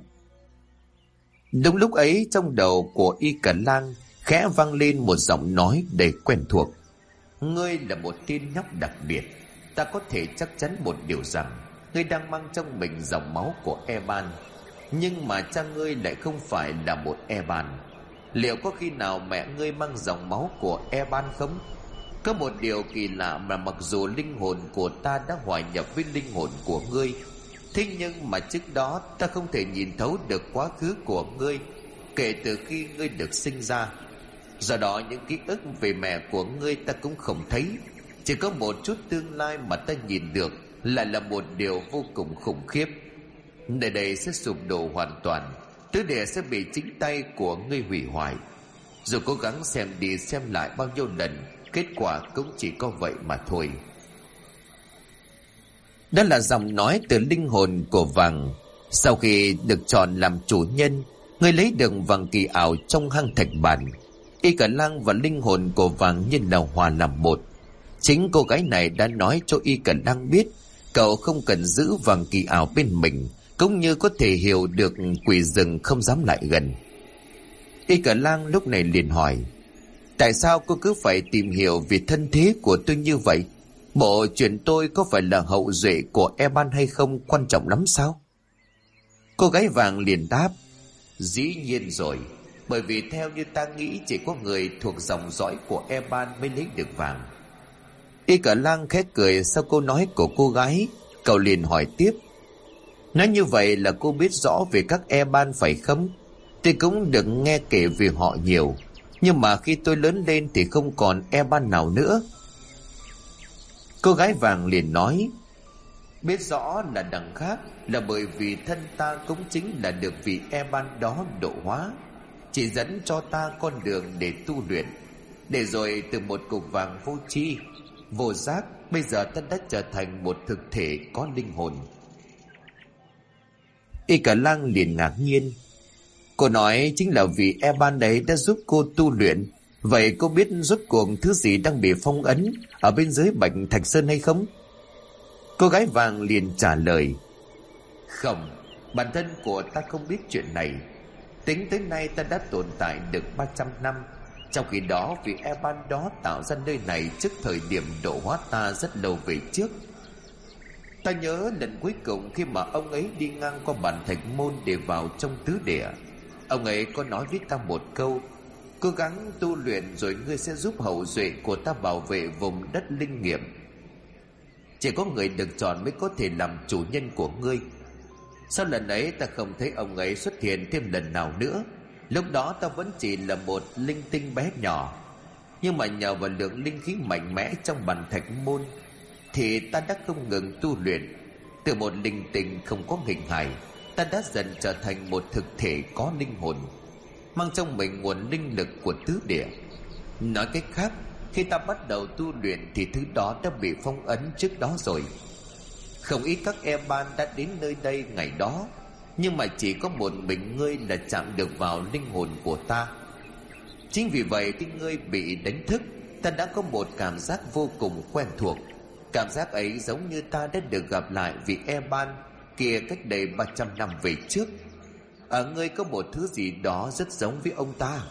Đúng lúc ấy, trong đầu của Y Cả Lang khẽ vang lên một giọng nói đầy quen thuộc: ngươi là một tên nhóc đặc biệt. Ta có thể chắc chắn một điều rằng ngươi đang mang trong mình dòng máu của Eban, nhưng mà cha ngươi lại không phải là một Eban. Liệu có khi nào mẹ ngươi mang dòng máu của Eban không? Có một điều kỳ lạ mà mặc dù linh hồn của ta đã hòa nhập với linh hồn của ngươi, thế nhưng mà trước đó ta không thể nhìn thấu được quá khứ của ngươi kể từ khi ngươi được sinh ra. Do đó những ký ức về mẹ của ngươi ta cũng không thấy. Chỉ có một chút tương lai mà ta nhìn được lại là một điều vô cùng khủng khiếp. Nơi đây sẽ sụp đổ hoàn toàn, tứ địa sẽ bị chính tay của ngươi hủy hoại. Dù cố gắng xem đi xem lại bao nhiêu lần, kết quả cũng chỉ có vậy mà thôi. Đó là giọng nói từ linh hồn của vàng. Sau khi được chọn làm chủ nhân, người lấy được vàng kỳ ảo trong hang thạch bản, Y Cả Lang và linh hồn của vàng như là hòa làm một. Chính cô gái này đã nói cho Y Cả Lang biết cậu không cần giữ vàng kỳ ảo bên mình, cũng như có thể hiểu được quỷ rừng không dám lại gần. Y Cả Lang lúc này liền hỏi: tại sao cô cứ phải tìm hiểu về thân thế của tôi như vậy? Bộ chuyện tôi có phải là hậu duệ của Eban hay không quan trọng lắm sao? Cô gái vàng liền đáp: Dĩ nhiên rồi, bởi vì theo như ta nghĩ chỉ có người thuộc dòng dõi của Eban mới lấy được vàng. Y Cả Lang khẽ cười sau câu nói của cô gái. Cậu liền hỏi tiếp: Nói như vậy là cô biết rõ về các Eban phải không? Tôi cũng được nghe kể về họ nhiều, nhưng mà khi tôi lớn lên thì không còn Eban nào nữa. Cô gái vàng liền nói: Biết rõ là đằng khác, là bởi vì thân ta cũng chính là được vị Eban đó độ hóa, chỉ dẫn cho ta con đường để tu luyện, để rồi từ một cục vàng vô tri vô giác, bây giờ ta đã trở thành một thực thể có linh hồn. Y Cả Lang liền ngạc nhiên. Cô nói chính là vì Eban đấy đã giúp cô tu luyện. Vậy cô biết rốt cuộc thứ gì đang bị phong ấn ở bên dưới Bạch Thạch Sơn hay không? Cô gái vàng liền trả lời: Không, bản thân của ta không biết chuyện này. Tính tới nay ta đã tồn tại được 300 năm. Trong khi đó vị Eban đó tạo ra nơi này trước thời điểm độ hóa ta rất lâu về trước. Ta nhớ lần cuối cùng khi mà ông ấy đi ngang qua bản Thạch Môn để vào trong tứ địa, ông ấy có nói với ta một câu: Cố gắng tu luyện rồi ngươi sẽ giúp hậu duệ của ta bảo vệ vùng đất linh nghiệm. Chỉ có người được chọn mới có thể làm chủ nhân của ngươi. Sau lần ấy ta không thấy ông ấy xuất hiện thêm lần nào nữa. Lúc đó ta vẫn chỉ là một linh tinh bé nhỏ, nhưng mà nhờ vào lượng linh khí mạnh mẽ trong bản Thạch Môn thì ta đã không ngừng tu luyện. Từ một linh tinh không có hình hài, ta đã dần trở thành một thực thể có linh hồn, mang trong mình nguồn linh lực của tứ địa. Nói cách khác, khi ta bắt đầu tu luyện thì thứ đó đã bị phong ấn trước đó rồi. Không ít các Eban đã đến nơi đây ngày đó, nhưng mà chỉ có một mình ngươi là chạm được vào linh hồn của ta. Chính vì vậy khi ngươi bị đánh thức, ta đã có một cảm giác vô cùng quen thuộc. Cảm giác ấy giống như ta đã được gặp lại vị Eban kia cách đây 300 năm về trước. Ở ngươi có một thứ gì đó rất giống với ông ta.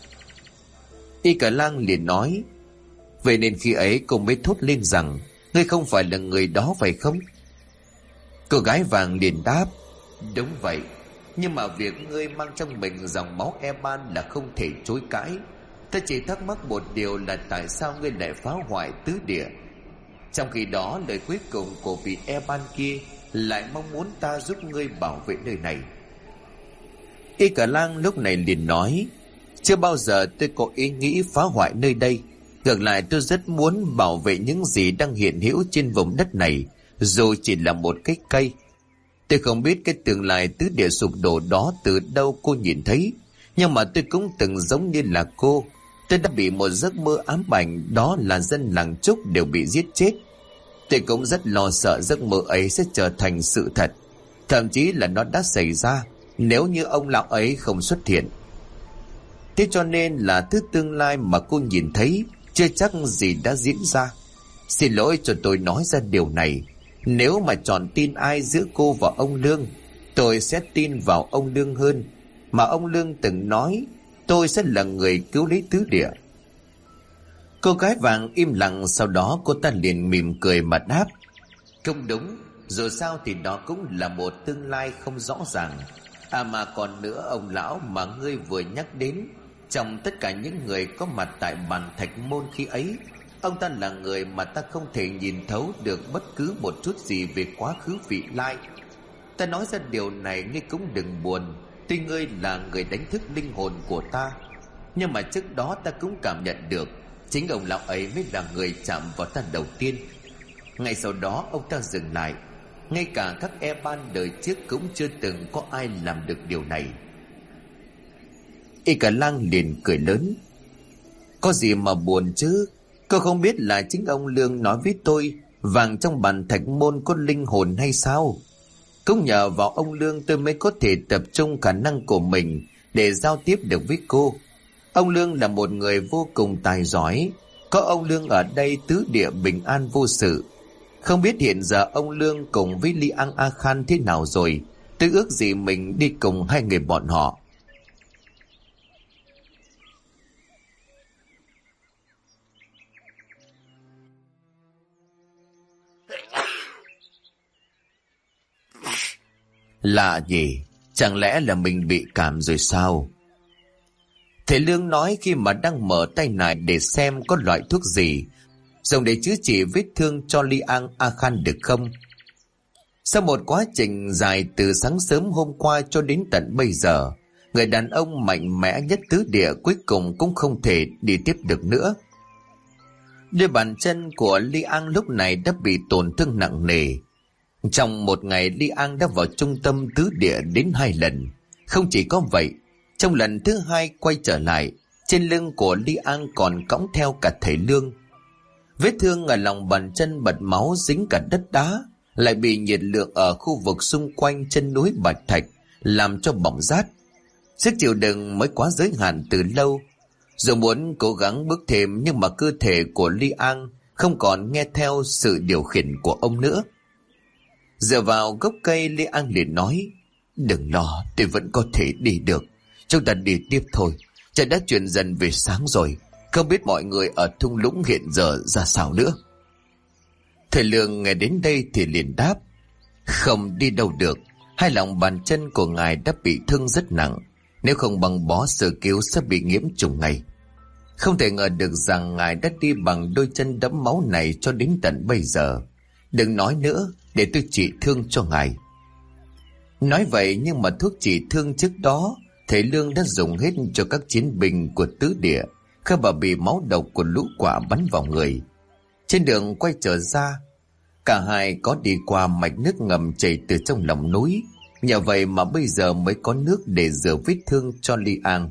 Y Cả Lang liền nói: Vậy nên khi ấy cô mới thốt lên rằng ngươi không phải là người đó phải không? Cô gái vàng liền đáp: Đúng vậy, nhưng mà việc ngươi mang trong mình dòng máu Eban là không thể chối cãi. Ta chỉ thắc mắc một điều là tại sao ngươi lại phá hoại tứ địa, trong khi đó lời cuối cùng của vị Eban kia lại mong muốn ta giúp ngươi bảo vệ nơi này. Y Cả Lang lúc này liền nói: Chưa bao giờ tôi có ý nghĩ phá hoại nơi đây. Ngược lại tôi rất muốn bảo vệ những gì đang hiện hữu trên vùng đất này, dù chỉ là một cái cây. Tôi không biết cái tương lai tứ địa sụp đổ đó từ đâu cô nhìn thấy, nhưng mà tôi cũng từng giống như là cô. Tôi đã bị một giấc mơ ám ảnh, đó là dân làng Trúc đều bị giết chết. Tôi cũng rất lo sợ giấc mơ ấy sẽ trở thành sự thật, thậm chí là nó đã xảy ra nếu như ông lão ấy không xuất hiện. Thế cho nên là thứ tương lai mà cô nhìn thấy chưa chắc gì đã diễn ra. Xin lỗi cho tôi nói ra điều này. Nếu mà chọn tin ai giữa cô và ông Lương, tôi sẽ tin vào ông Lương hơn. Mà ông Lương từng nói tôi sẽ là người cứu lấy tứ địa. Cô gái vàng im lặng, sau đó cô ta liền mỉm cười mà đáp: Không đúng, dù sao thì đó cũng là một tương lai không rõ ràng. À mà còn nữa, ông lão mà ngươi vừa nhắc đến, trong tất cả những người có mặt tại bàn Thạch Môn khi ấy, ông ta là người mà ta không thể nhìn thấu được bất cứ một chút gì về quá khứ vị lai. Ta nói ra điều này ngươi cũng đừng buồn. Tuy ngươi là người đánh thức linh hồn của ta, nhưng mà trước đó ta cũng cảm nhận được chính ông lão ấy mới là người chạm vào ta đầu tiên. Ngay sau đó ông ta dừng lại. Ngay cả các Eban đời trước cũng chưa từng có ai làm được điều này. Y Cả Lang liền cười lớn: Có gì mà buồn chứ? Cô không biết là chính ông Lương nói với tôi vàng trong bàn Thạch Môn có linh hồn hay sao? Cũng nhờ vào ông Lương tôi mới có thể tập trung khả năng của mình để giao tiếp được với cô. Ông Lương là một người vô cùng tài giỏi. Có ông Lương ở đây tứ địa bình an vô sự. Không biết hiện giờ ông Lương cùng với Li Ang A Khan thế nào rồi. Tôi ước gì mình đi cùng hai người bọn họ. Lạ nhỉ, chẳng lẽ là mình bị cảm rồi sao? Thầy Lương nói khi mà đang mở tay này để xem có loại thuốc gì dùng để chữa trị vết thương cho Liang A Khan được không. Sau một quá trình dài từ sáng sớm hôm qua cho đến tận bây giờ, người đàn ông mạnh mẽ nhất tứ địa cuối cùng cũng không thể đi tiếp được nữa. Đôi bàn chân của Liang lúc này đã bị tổn thương nặng nề. Trong một ngày, Liang đã vào trung tâm tứ địa đến 2 lần. Không chỉ có vậy, trong lần thứ 2 quay trở lại, trên lưng của Liang còn cõng theo cả thầy Lương. Vết thương ở lòng bàn chân bật máu dính cả đất đá, lại bị nhiệt lượng ở khu vực xung quanh chân núi Bạch Thạch làm cho bỏng rát. Sức chịu đựng mới quá giới hạn từ lâu. Dù muốn cố gắng bước thêm nhưng mà cơ thể của Liang không còn nghe theo sự điều khiển của ông nữa. Dựa vào gốc cây, Liang liền nói: "Đừng lo, tôi vẫn có thể đi được. Chúng ta đi tiếp thôi. Trời đã chuyển dần về sáng rồi. Không biết mọi người ở thung lũng hiện giờ ra sao nữa." Thầy Lương nghe đến đây thì liền đáp: "Không đi đâu được. 2 lòng bàn chân của ngài đã bị thương rất nặng. Nếu không băng bó sơ cứu sẽ bị nhiễm trùng ngay. Không thể ngờ được rằng ngài đã đi bằng đôi chân đẫm máu này cho đến tận bây giờ. Đừng nói nữa, để tôi trị thương cho ngài." Nói vậy nhưng mà thuốc trị thương trước đó thầy Lương đã dùng hết cho các chiến binh của tứ địa khi mà bị máu độc của lũ quạ bắn vào người. Trên đường quay trở ra, cả hai có đi qua mạch nước ngầm chảy từ trong lòng núi. Nhờ vậy mà bây giờ mới có nước để rửa vết thương cho Liang.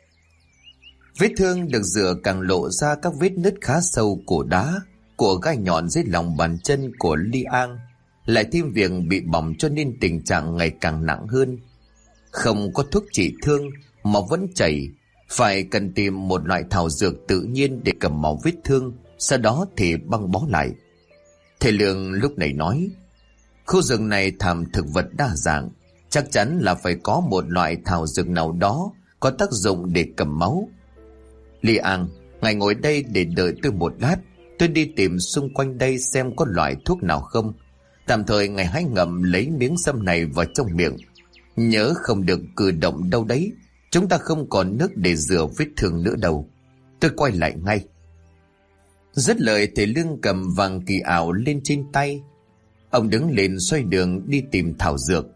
Vết thương được rửa càng lộ ra các vết nứt khá sâu của đá, của gai nhọn dưới lòng bàn chân của Liang, lại thêm việc bị bỏng cho nên tình trạng ngày càng nặng hơn. Không có thuốc trị thương mà vẫn chảy, phải cần tìm một loại thảo dược tự nhiên để cầm máu vết thương, sau đó thì băng bó lại. Thầy Lương lúc này nói: "Khu rừng này thảm thực vật đa dạng, chắc chắn là phải có một loại thảo dược nào đó có tác dụng để cầm máu. Liang, ngài ngồi đây để đợi tôi một lát. Tôi đi tìm xung quanh đây xem có loại thuốc nào không. Tạm thời ngài hãy ngậm lấy miếng sâm này vào trong miệng. Nhớ không được cử động đâu đấy. Chúng ta không còn nước để rửa vết thương nữa đâu. Tôi quay lại ngay." Dứt lời, thầy Lương cầm vàng kỳ ảo lên trên tay. Ông đứng lên xoay đường đi tìm thảo dược.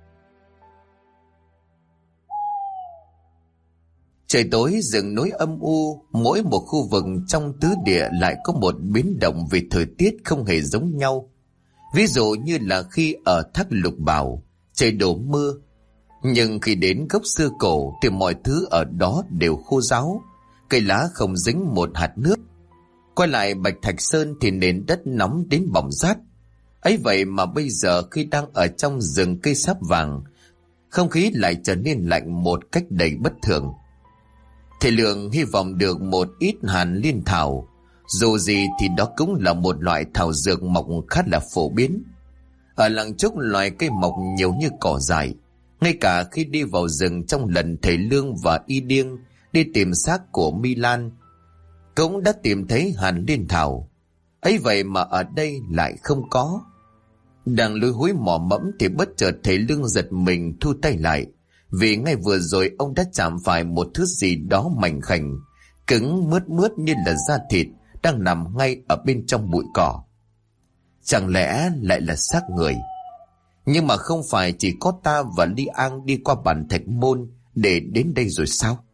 Trời tối, rừng núi âm u, mỗi một khu vực trong tứ địa lại có một biến động về thời tiết không hề giống nhau. Ví dụ như là khi ở Thác Lục Bảo, trời đổ mưa. Nhưng khi đến gốc xưa cổ thì mọi thứ ở đó đều khô ráo, cây lá không dính một hạt nước. Quay lại Bạch Thạch Sơn thì nền đất nóng đến bỏng rát. Ấy vậy mà bây giờ khi đang ở trong rừng cây sáp vàng, không khí lại trở nên lạnh một cách đầy bất thường. Thầy Lương hy vọng được một ít hàn liên thảo. Dù gì thì đó cũng là một loại thảo dược mọc khá là phổ biến. Ở làng Trúc loài cây mọc nhiều như cỏ dại. Ngay cả khi đi vào rừng trong lần thầy Lương và Y Điêng đi tìm xác của My Lan, cũng đã tìm thấy hàn liên thảo. Ấy vậy mà ở đây lại không có. Đang lúi húi mò mẫm thì bất chợt thầy Lương giật mình thu tay lại, vì ngay vừa rồi ông đã chạm phải một thứ gì đó mảnh khảnh, cứng mướt mướt như là da thịt, đang nằm ngay ở bên trong bụi cỏ. Chẳng lẽ lại là xác người? Nhưng mà không phải chỉ có ta và Liang đi qua bản Thạch Môn để đến đây rồi sao?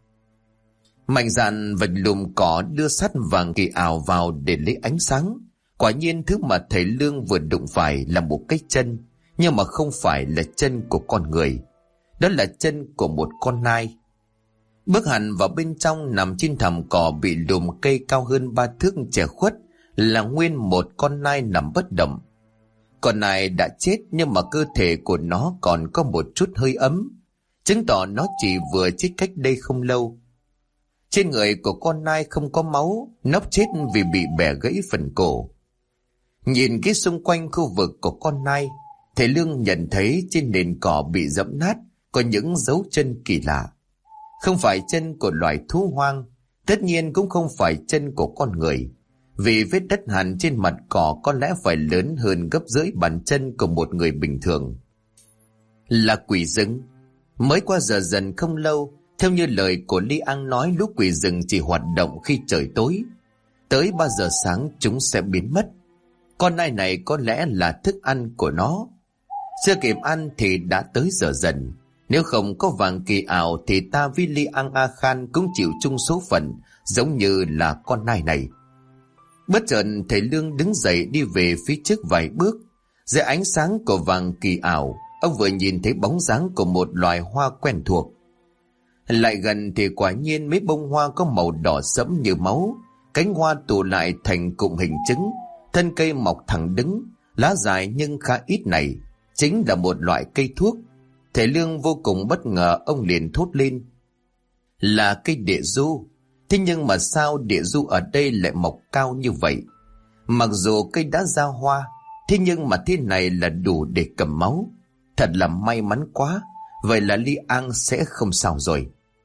Mạnh dạn vạch lùm cỏ đưa sắt vàng kỳ ảo vào để lấy ánh sáng. Quả nhiên thứ mà thầy Lương vừa đụng phải là một cái chân, nhưng mà không phải là chân của con người. Đó là chân của một con nai. Bước hẳn vào bên trong, nằm trên thảm cỏ bị lùm cây cao hơn 3 thước che khuất, là nguyên một con nai nằm bất động. Con nai đã chết nhưng mà cơ thể của nó còn có một chút hơi ấm, chứng tỏ nó chỉ vừa chết cách đây không lâu. Trên người của con nai không có máu, nó chết vì bị bẻ gãy phần cổ. Nhìn cái xung quanh khu vực của con nai, thầy Lương nhận thấy trên nền cỏ bị dẫm nát có những dấu chân kỳ lạ. Không phải chân của loài thú hoang, tất nhiên cũng không phải chân của con người, vì vết đất hằn trên mặt cỏ có lẽ phải lớn hơn gấp rưỡi bàn chân của một người bình thường. Là quỷ rừng. Mới qua giờ dần không lâu, theo như lời của Li An nói, lũ quỷ rừng chỉ hoạt động khi trời tối. Tới 3 giờ sáng chúng sẽ biến mất. Con nai này có lẽ là thức ăn của nó. Chưa kịp ăn thì đã tới giờ dần. Nếu không có vàng kỳ ảo thì ta với Li An A Khan cũng chịu chung số phận, giống như là con nai này. Bất chợt thầy Lương đứng dậy đi về phía trước vài bước. Dưới ánh sáng của vàng kỳ ảo, ông vừa nhìn thấy bóng dáng của một loài hoa quen thuộc. Lại gần thì quả nhiên mấy bông hoa có màu đỏ sẫm như máu, cánh hoa tụ lại thành cụm hình trứng, thân cây mọc thẳng đứng, lá dài nhưng khá ít này, chính là một loại cây thuốc. Thầy Lương vô cùng bất ngờ, ông liền thốt lên: là cây địa du. Thế nhưng mà sao địa du ở đây lại mọc cao như vậy? Mặc dù cây đã ra hoa, thế nhưng mà thế này là đủ để cầm máu. Thật là may mắn quá. Vậy là Li An sẽ không sao rồi.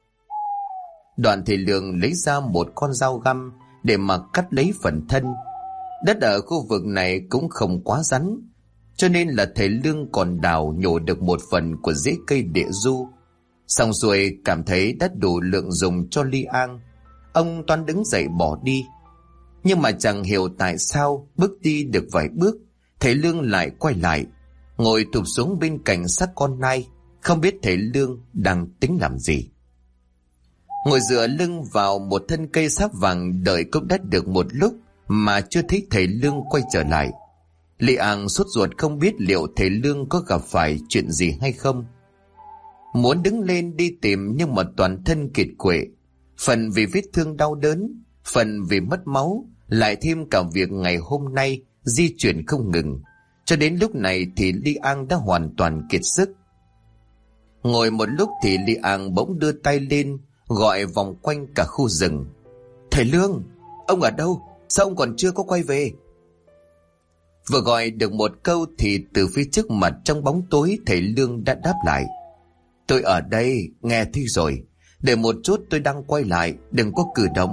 Đoạn thầy Lương lấy ra một con dao găm để mà cắt lấy phần thân. Đất ở khu vực này cũng không quá rắn, cho nên là thầy Lương còn đào nhổ được một phần của rễ cây địa du. Xong rồi cảm thấy đã đủ lượng dùng cho Li An, ông toan đứng dậy bỏ đi. Nhưng mà chẳng hiểu tại sao bước đi được vài bước, thầy Lương lại quay lại, ngồi thụp xuống bên cạnh xác con nai. Không biết thầy Lương đang tính làm gì. Ngồi dựa lưng vào một thân cây sáp vàng đợi cũng đã được một lúc mà chưa thấy thầy Lương quay trở lại. Li An sốt ruột không biết liệu thầy Lương có gặp phải chuyện gì hay không. Muốn đứng lên đi tìm nhưng mà toàn thân kiệt quệ, phần vì vết thương đau đớn, phần vì mất máu, lại thêm cả việc ngày hôm nay di chuyển không ngừng. Cho đến lúc này thì Li An đã hoàn toàn kiệt sức. Ngồi một lúc thì Li An bỗng đưa tay lên gọi vòng quanh cả khu rừng: thầy Lương, ông ở đâu? Sao ông còn chưa có quay về? Vừa gọi được một câu thì từ phía trước mặt trong bóng tối, thầy Lương đã đáp lại: tôi ở đây, nghe thấy rồi. Để một chút, tôi đang quay lại, đừng có cử động.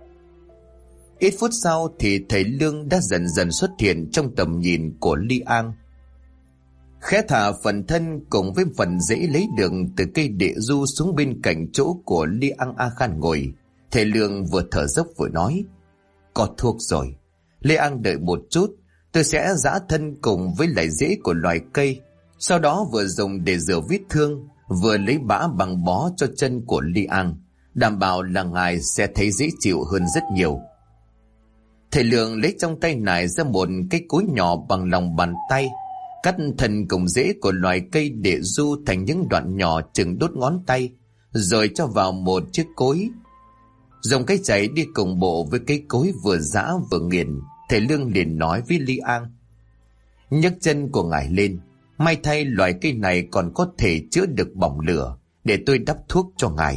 Ít phút sau thì thầy Lương đã dần dần xuất hiện trong tầm nhìn của Li An. Khẽ thả phần thân cùng với phần rễ lấy được từ cây địa du xuống bên cạnh chỗ của Li An A Khan ngồi, thầy Lương vừa thở dốc vừa nói: có thuốc rồi. Li An đợi một chút, tôi sẽ giã thân cùng với lại rễ của loài cây, sau đó vừa dùng để rửa vết thương, vừa lấy bã bằng bó cho chân của Li An, đảm bảo là ngài sẽ thấy dễ chịu hơn rất nhiều. Thầy Lương lấy trong tay nải ra một cái cối nhỏ bằng lòng bàn tay, cắt thân cùng rễ của loài cây địa du thành những đoạn nhỏ chừng đốt ngón tay, rồi cho vào một chiếc cối. Dùng cái chày đi cùng bộ với cái cối vừa giã vừa nghiền, thầy Lương liền nói với Li An: nhấc chân của ngài lên, may thay loài cây này còn có thể chữa được bỏng lửa, để tôi đắp thuốc cho ngài.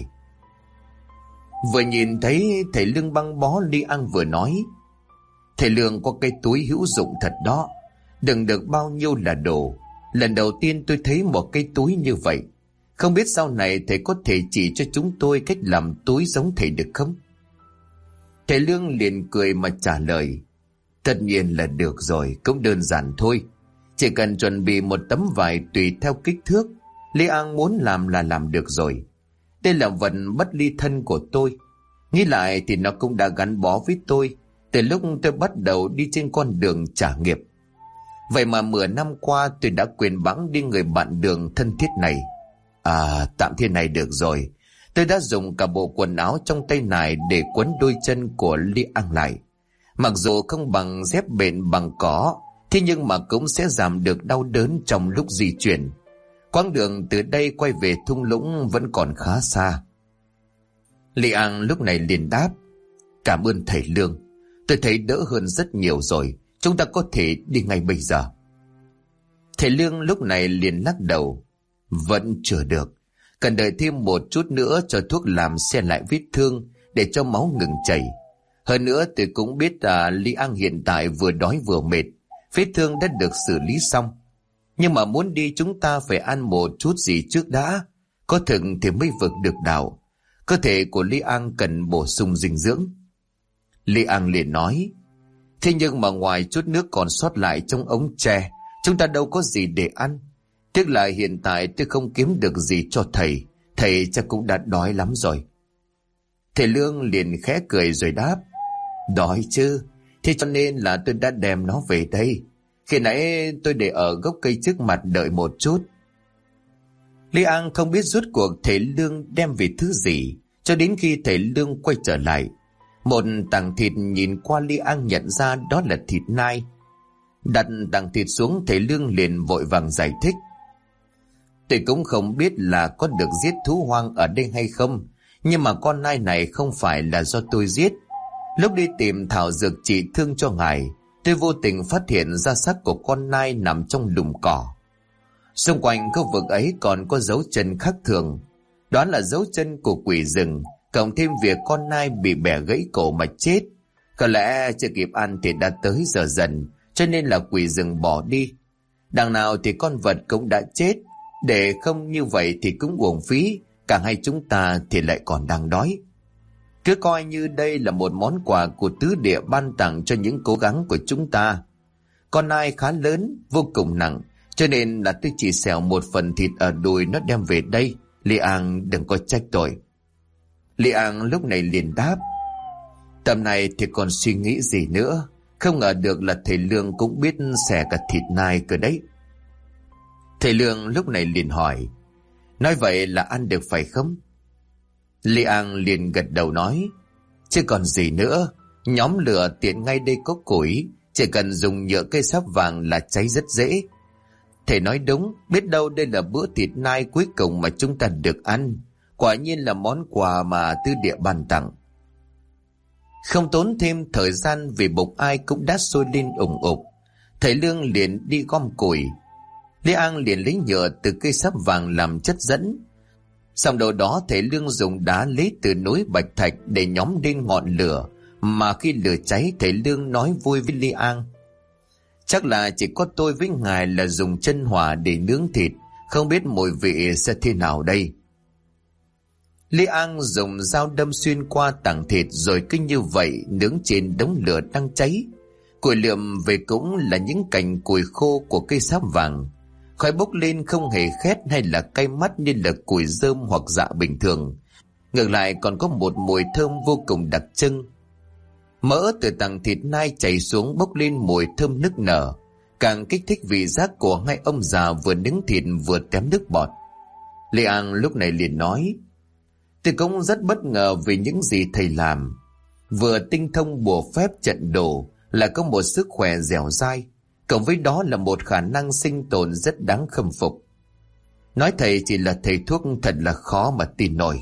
Vừa nhìn thấy thầy Lương băng bó, Li An vừa nói: thầy Lương có cái túi hữu dụng thật đó, đừng được bao nhiêu là đồ. Lần đầu tiên tôi thấy một cái túi như vậy. Không biết sau này thầy có thể chỉ cho chúng tôi cách làm túi giống thầy được không? Thầy Lương liền cười mà trả lời: tất nhiên là được rồi, cũng đơn giản thôi. Chỉ cần chuẩn bị một tấm vải tùy theo kích thước, Li An muốn làm là làm được rồi. Đây là vật bất ly thân của tôi. Nghĩ lại thì nó cũng đã gắn bó với tôi từ lúc tôi bắt đầu đi trên con đường trả nghiệp. Vậy mà 10 năm qua tôi đã quên bẵng đi người bạn đường thân thiết này. Tạm thế này được rồi. Tôi đã dùng cả bộ quần áo trong tay này để quấn đôi chân của Li An lại. Mặc dù không bằng dép bện bằng cỏ, thế nhưng mà cũng sẽ giảm được đau đớn trong lúc di chuyển. Quãng đường từ đây quay về thung lũng vẫn còn khá xa. Li An lúc này liền đáp: cảm ơn thầy Lương, tôi thấy đỡ hơn rất nhiều rồi. Chúng ta có thể đi ngay bây giờ. Thầy Lương lúc này liền lắc đầu: vẫn chưa được, cần đợi thêm một chút nữa cho thuốc làm xe lại vết thương để cho máu ngừng chảy. Hơn nữa tôi cũng biết Li An hiện tại vừa đói vừa mệt, vết thương đã được xử lý xong. Nhưng mà muốn đi chúng ta phải ăn một chút gì trước đã, có thực thì mới vượt được đảo. Cơ thể của Li An cần bổ sung dinh dưỡng. Li An liền nói: thế nhưng mà ngoài chút nước còn sót lại trong ống tre, chúng ta đâu có gì để ăn. Tiếc là hiện tại tôi không kiếm được gì cho thầy. Thầy chắc cũng đã đói lắm rồi. Thầy Lương liền khẽ cười rồi đáp: Đói chứ, thế cho nên là tôi đã đem nó về đây. Khi nãy tôi để ở gốc cây trước mặt đợi một chút. Lý An không biết rốt cuộc thầy Lương đem về thứ gì, cho đến khi thầy Lương quay trở lại. Một tảng thịt nhìn qua Lý An nhận ra đó là thịt nai. Đặt tảng thịt xuống, thầy Lương liền vội vàng giải thích: Tôi cũng không biết là có được giết thú hoang ở đây hay không, nhưng mà con nai này không phải là do tôi giết. Lúc đi tìm thảo dược trị thương cho ngài, tôi vô tình phát hiện ra xác của con nai nằm trong lùm cỏ. Xung quanh khu vực ấy còn có dấu chân khác thường. Đó là dấu chân của quỷ rừng, cộng thêm việc con nai bị bẻ gãy cổ mà chết. Có lẽ chưa kịp ăn thì đã tới giờ dần, cho nên là quỷ rừng bỏ đi. Đằng nào thì con vật cũng đã chết, để không như vậy thì cũng uổng phí. Cả hai chúng ta thì lại còn đang đói. Cứ coi như đây là một món quà của tứ địa ban tặng cho những cố gắng của chúng ta. Con nai khá lớn, vô cùng nặng, cho nên là tôi chỉ xẻo một phần thịt ở đùi nó đem về đây. Li An đừng có trách tôi. Li An lúc này liền đáp: Tầm này thì còn suy nghĩ gì nữa. Không ngờ được là thầy Lương cũng biết xẻ cả thịt nai cơ đấy. Thầy Lương lúc này liền hỏi: Nói vậy là ăn được phải không? Li An liền gật đầu nói: Chứ còn gì nữa. Nhóm lửa tiện ngay đây có củi, chỉ cần dùng nhựa cây sáp vàng là cháy rất dễ. Thầy nói đúng, biết đâu đây là bữa thịt nai cuối cùng mà chúng ta được ăn. Quả nhiên là món quà mà tứ địa ban tặng. Không tốn thêm thời gian vì bụng ai cũng đã sôi lên ủng ục. Thầy Lương liền đi gom củi. Lý An liền lấy nhựa từ cây sáp vàng làm chất dẫn. Xong đầu đó thầy Lương dùng đá lấy từ núi bạch thạch để nhóm lên ngọn lửa. Mà khi lửa cháy, thầy Lương nói vui với Lý An: Chắc là chỉ có tôi với ngài là dùng chân hỏa để nướng thịt, không biết mùi vị sẽ thế nào đây. Lý An dùng dao đâm xuyên qua tảng thịt, rồi cứ như vậy nướng trên đống lửa đang cháy. Củi lượm về cũng là những cành củi khô của cây sáp vàng. Khói bốc lên không hề khét hay là cay mắt như là củi rơm hoặc dạ bình thường. Ngược lại còn có một mùi thơm vô cùng đặc trưng. Mỡ từ tảng thịt nai chảy xuống bốc lên mùi thơm nức nở, càng kích thích vị giác của hai ông già vừa nướng thịt vừa tém nước bọt. Lê An lúc này liền nói: Tôi cũng rất bất ngờ vì những gì thầy làm. Vừa tinh thông bùa phép trận đồ, là có một sức khỏe dẻo dai, cộng với đó là một khả năng sinh tồn rất đáng khâm phục. Nói thầy chỉ là thầy thuốc thật là khó mà tin nổi.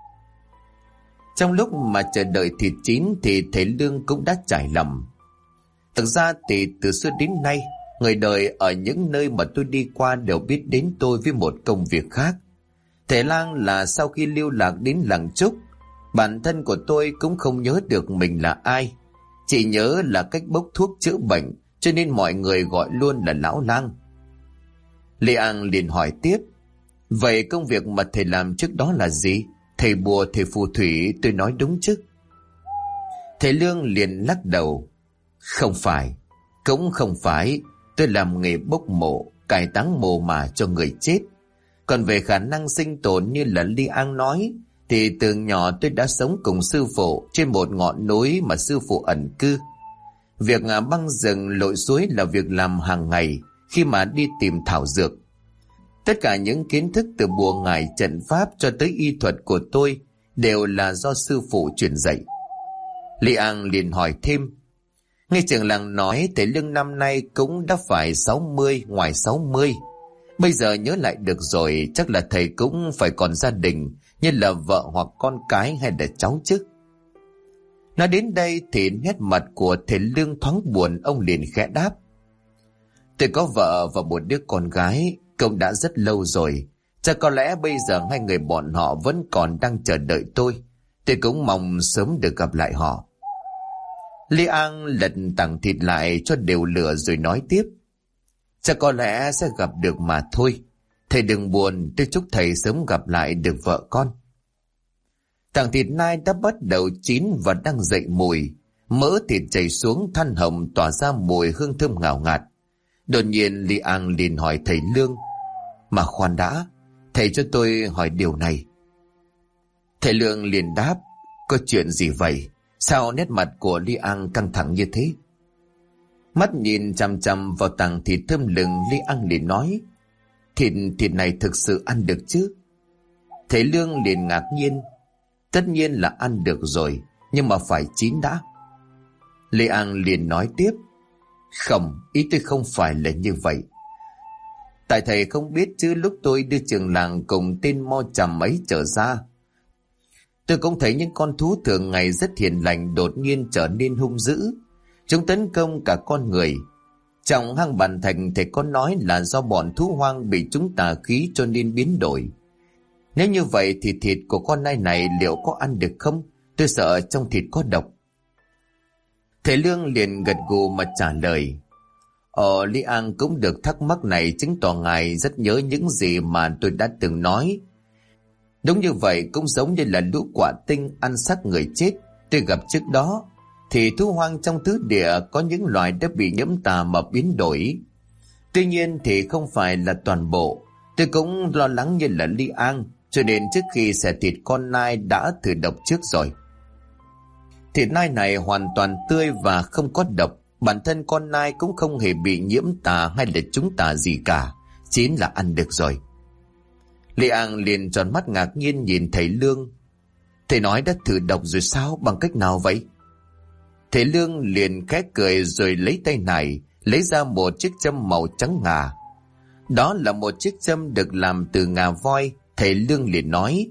Trong lúc mà chờ đợi thịt chín thì thầy Lương cũng đã trải lòng. Thực ra thì từ xưa đến nay, người đời ở những nơi mà tôi đi qua đều biết đến tôi với một công việc khác. Thầy lang là sau khi lưu lạc đến làng Trúc, bản thân của tôi cũng không nhớ được mình là ai. Chỉ nhớ là cách bốc thuốc chữa bệnh, cho nên mọi người gọi luôn là lão lang. Lê An liền hỏi tiếp: Vậy công việc mà thầy làm trước đó là gì? Thầy bùa, thầy phù thủy, tôi nói đúng chứ? Thầy Lương liền lắc đầu: Không phải, cũng không phải. Tôi làm nghề bốc mộ, cải táng mồ mả cho người chết. Còn về khả năng sinh tồn như là Li An nói, thì từ nhỏ tôi đã sống cùng sư phụ trên một ngọn núi mà sư phụ ẩn cư. Việc băng rừng lội suối là việc làm hàng ngày khi mà đi tìm thảo dược. Tất cả những kiến thức từ bùa ngải trận pháp cho tới y thuật của tôi đều là do sư phụ truyền dạy. Li An liền hỏi thêm: Nghe trưởng làng nói thầy Lương năm nay cũng đã phải 60, ngoài 60. Bây giờ nhớ lại được rồi, chắc là thầy cũng phải còn gia đình, như là vợ hoặc con cái hay là cháu chứ. Nói đến đây thì nét mặt của thầy Lương thoáng buồn, ông liền khẽ đáp: Tôi có vợ và một đứa con gái, cũng đã rất lâu rồi. Chắc có lẽ bây giờ hai người bọn họ vẫn còn đang chờ đợi tôi. Tôi cũng mong sớm được gặp lại họ. Lý An lật tảng thịt lại cho đều lửa rồi nói tiếp: Chắc có lẽ sẽ gặp được mà thôi. Thầy đừng buồn, tôi chúc thầy sớm gặp lại được vợ con. Tảng thịt nai đã bắt đầu chín và đang dậy mùi. Mỡ thịt chảy xuống, than hồng tỏa ra mùi hương thơm ngào ngạt. Đột nhiên Lý An liền hỏi thầy Lương: Mà khoan đã, thầy cho tôi hỏi điều này. Thầy Lương liền đáp: có chuyện gì vậy? Sao nét mặt của Li An căng thẳng như thế? Mắt nhìn chằm chằm vào tảng thịt thơm lừng, Li An liền nói: Thịt này thực sự ăn được chứ? Thầy Lương liền ngạc nhiên: tất nhiên là ăn được rồi, nhưng mà phải chín đã. Li An liền nói tiếp: không, ý tôi không phải là như vậy. Tại thầy không biết chứ, lúc tôi đưa trường làng cùng tên Mo Chằm ấy trở ra, tôi cũng thấy những con thú thường ngày rất hiền lành đột nhiên trở nên hung dữ. Chúng tấn công cả con người. Trong hang Bàn Thạch thầy có nói là do bọn thú hoang bị chúng tà khí cho nên biến đổi. Nếu như vậy thì thịt của con nai này liệu có ăn được không? Tôi sợ trong thịt có độc. Thầy Lương liền gật gù mà trả lời: Li An cũng được thắc mắc này, chứng tỏ ngài rất nhớ những gì mà tôi đã từng nói. Đúng như vậy, cũng giống như là lũ quả tinh ăn xác người chết tôi gặp trước đó, thì thú hoang trong tứ địa có những loài đã bị nhiễm tà mà biến đổi. Tuy nhiên thì không phải là toàn bộ. Tôi cũng lo lắng như là Li An, cho nên trước khi xẻ thịt con nai đã thử độc trước rồi. Thịt nai này hoàn toàn tươi và không có độc. Bản thân con nai cũng không hề bị nhiễm tà hay là trúng tà gì cả, chín là ăn được rồi. Li An liền tròn mắt ngạc nhiên nhìn thầy Lương: thầy nói đã thử độc rồi sao? Bằng cách nào vậy? Thầy Lương liền khẽ cười rồi lấy tay này lấy ra một chiếc châm màu trắng ngà. Đó là một chiếc châm được làm từ ngà voi. Thầy Lương liền nói: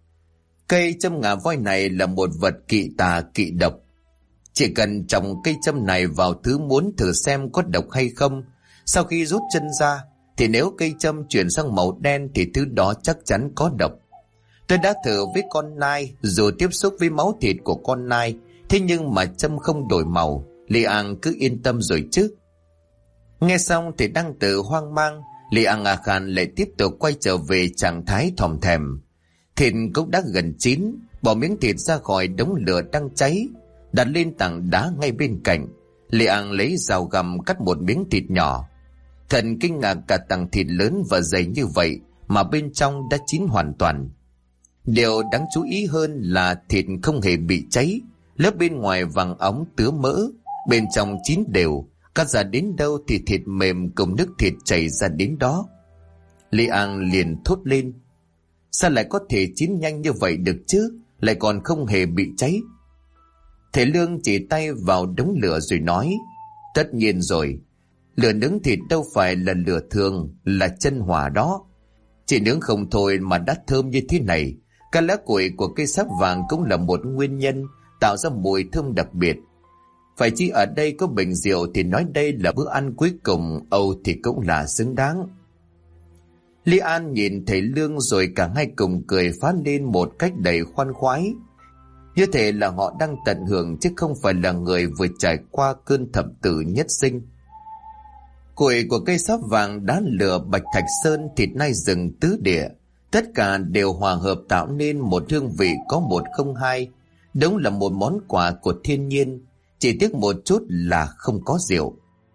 cây châm ngà voi này là một vật kỵ tà kỵ độc. Chỉ cần trồng cây châm này vào thứ muốn thử xem có độc hay không, sau khi rút chân ra thì nếu cây châm chuyển sang màu đen thì thứ đó chắc chắn có độc. Tôi đã thử với con nai, dù tiếp xúc với máu thịt của con nai, thế nhưng mà châm không đổi màu. Li An cứ yên tâm rồi chứ. Nghe xong thì đang tự hoang mang, Li An A Khan lại tiếp tục quay trở về trạng thái thòm thèm. Thịt cũng đã gần chín, bỏ miếng thịt ra khỏi đống lửa đang cháy, đặt lên tảng đá ngay bên cạnh. Li An lấy dao găm cắt một miếng thịt nhỏ. Thần kinh ngạc, cả tảng thịt lớn và dày như vậy mà bên trong đã chín hoàn toàn. Điều đáng chú ý hơn là thịt không hề bị cháy, lớp bên ngoài vàng óng tứa mỡ, bên trong chín đều, cắt ra đến đâu thì thịt mềm cùng nước thịt chảy ra đến đó. Li An liền thốt lên: sao lại có thể chín nhanh như vậy được chứ, lại còn không hề bị cháy? Thầy Lương chỉ tay vào đống lửa rồi nói: tất nhiên rồi, lửa nướng thịt đâu phải là lửa thường, là chân hỏa đó. Chỉ nướng không thôi mà đã thơm như thế này. Các lá củi của cây sáp vàng cũng là một nguyên nhân tạo ra mùi thơm đặc biệt. Phải chi ở đây có bình rượu thì nói đây là bữa ăn cuối cùng, Âu thì cũng là xứng đáng. Li An nhìn thầy Lương rồi cả hai cùng cười phá lên một cách đầy khoan khoái, như thể là họ đang tận hưởng chứ không phải là người vừa trải qua cơn thập tử nhất sinh. Củi của cây sáp vàng, đá lửa, bạch thạch sơn, thịt nai rừng tứ địa, tất cả đều hòa hợp tạo nên một hương vị có một không hai. Đúng là một món quà của thiên nhiên, chỉ tiếc một chút là không có rượu.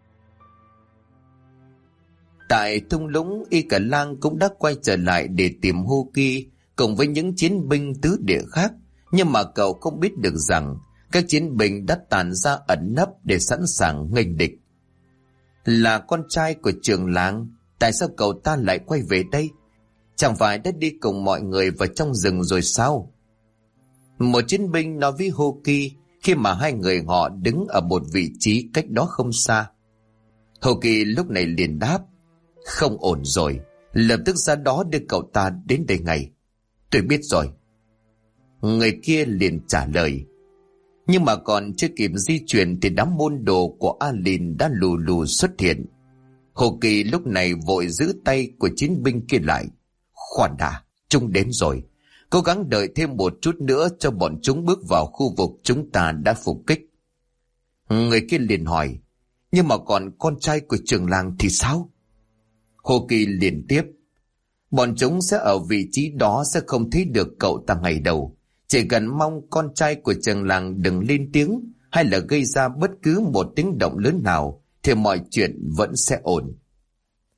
Tại thung lũng, Y Cả Lang cũng đã quay trở lại để tìm Hu Kỳ cùng với những chiến binh tứ địa khác, nhưng mà cậu không biết được rằng các chiến binh đã tản ra ẩn nấp để sẵn sàng nghênh địch. Là con trai của trưởng làng, tại sao cậu ta lại quay về đây? Chẳng phải đã đi cùng mọi người vào trong rừng rồi sao? Một chiến binh nói với Hu Kỳ khi mà hai người họ đứng ở một vị trí cách đó không xa. Hu Kỳ lúc này liền đáp: không ổn rồi, lập tức ra đó đưa cậu ta đến đây ngay. Tôi biết rồi. Người kia liền trả lời. Nhưng mà còn chưa kịp di chuyển thì đám môn đồ của A Lìn đã lù lù xuất hiện. Hồ Kỳ lúc này vội giữ tay của chiến binh kia lại. Khoan đã, chúng đến rồi. Cố gắng đợi thêm một chút nữa cho bọn chúng bước vào khu vực chúng ta đã phục kích. Người kia liền hỏi: nhưng mà còn con trai của trưởng làng thì sao? Hồ Kỳ liền tiếp: bọn chúng sẽ ở vị trí đó, sẽ không thấy được cậu ta ngày đầu. Chỉ cần mong con trai của trưởng làng đừng lên tiếng hay là gây ra bất cứ một tiếng động lớn nào thì mọi chuyện vẫn sẽ ổn.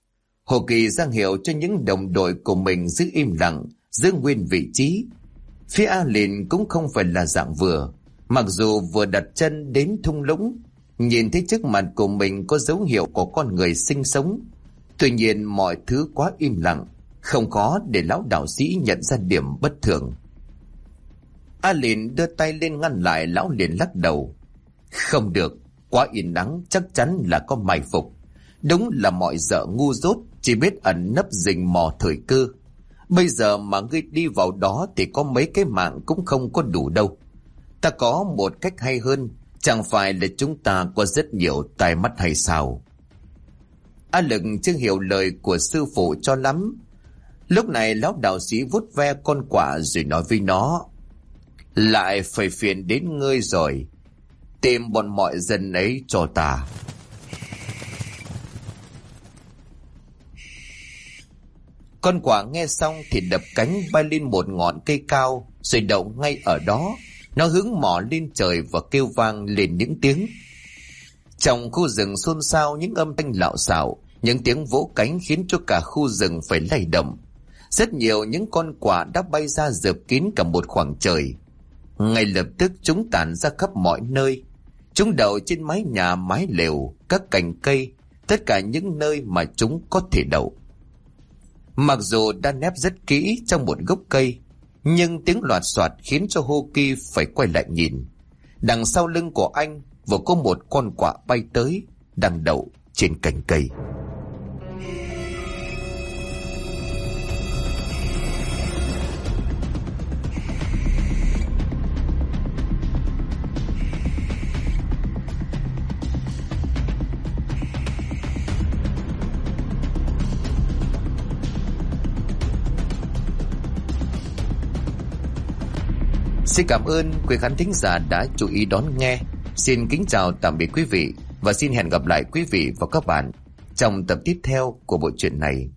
Hồ Kỳ ra hiệu cho những đồng đội của mình giữ im lặng, giữ nguyên vị trí. Phía A Lìn cũng không phải là dạng vừa. Mặc dù vừa đặt chân đến thung lũng, nhìn thấy trước mặt của mình có dấu hiệu của con người sinh sống. Tuy nhiên mọi thứ quá im lặng, không khó để lão đạo sĩ nhận ra điểm bất thường. A Lìn đưa tay lên ngăn lại, lão liền lắc đầu. Không được, quá yên ắng, chắc chắn là có mai phục. Đúng là mọi dợ ngu dốt, chỉ biết ẩn nấp rình mò thời cơ. Bây giờ mà ngươi đi vào đó thì có mấy cái mạng cũng không có đủ đâu. Ta có một cách hay hơn, chẳng phải là chúng ta có rất nhiều tai mắt hay sao? A Lực chưa hiểu lời của sư phụ cho lắm. Lúc này lão đạo sĩ vuốt ve con quạ rồi nói với nó. Lại phải phiền đến ngươi rồi. Tìm bọn mọi dân ấy cho ta. Con quạ nghe xong thì đập cánh bay lên một ngọn cây cao, rồi đậu ngay ở đó. Nó hướng mỏ lên trời và kêu vang lên những tiếng. Trong khu rừng xôn xao những âm thanh lạo xạo, những tiếng vỗ cánh khiến cho cả khu rừng phải lay động. Rất nhiều những con quạ đã bay ra rợp kín cả một khoảng trời. Ngay lập tức chúng tản ra khắp mọi nơi. Chúng đậu trên mái nhà, mái lều, các cành cây, tất cả những nơi mà chúng có thể đậu. Mặc dù đã nép rất kỹ trong một gốc cây, nhưng tiếng loạt soạt khiến cho Hô Kỳ phải quay lại nhìn. Đằng sau lưng của anh vừa có một con quạ bay tới, đang đậu trên cành cây. Xin cảm ơn quý khán thính giả đã chú ý đón nghe. Xin kính chào tạm biệt quý vị và xin hẹn gặp lại quý vị và các bạn trong tập tiếp theo của bộ truyện này.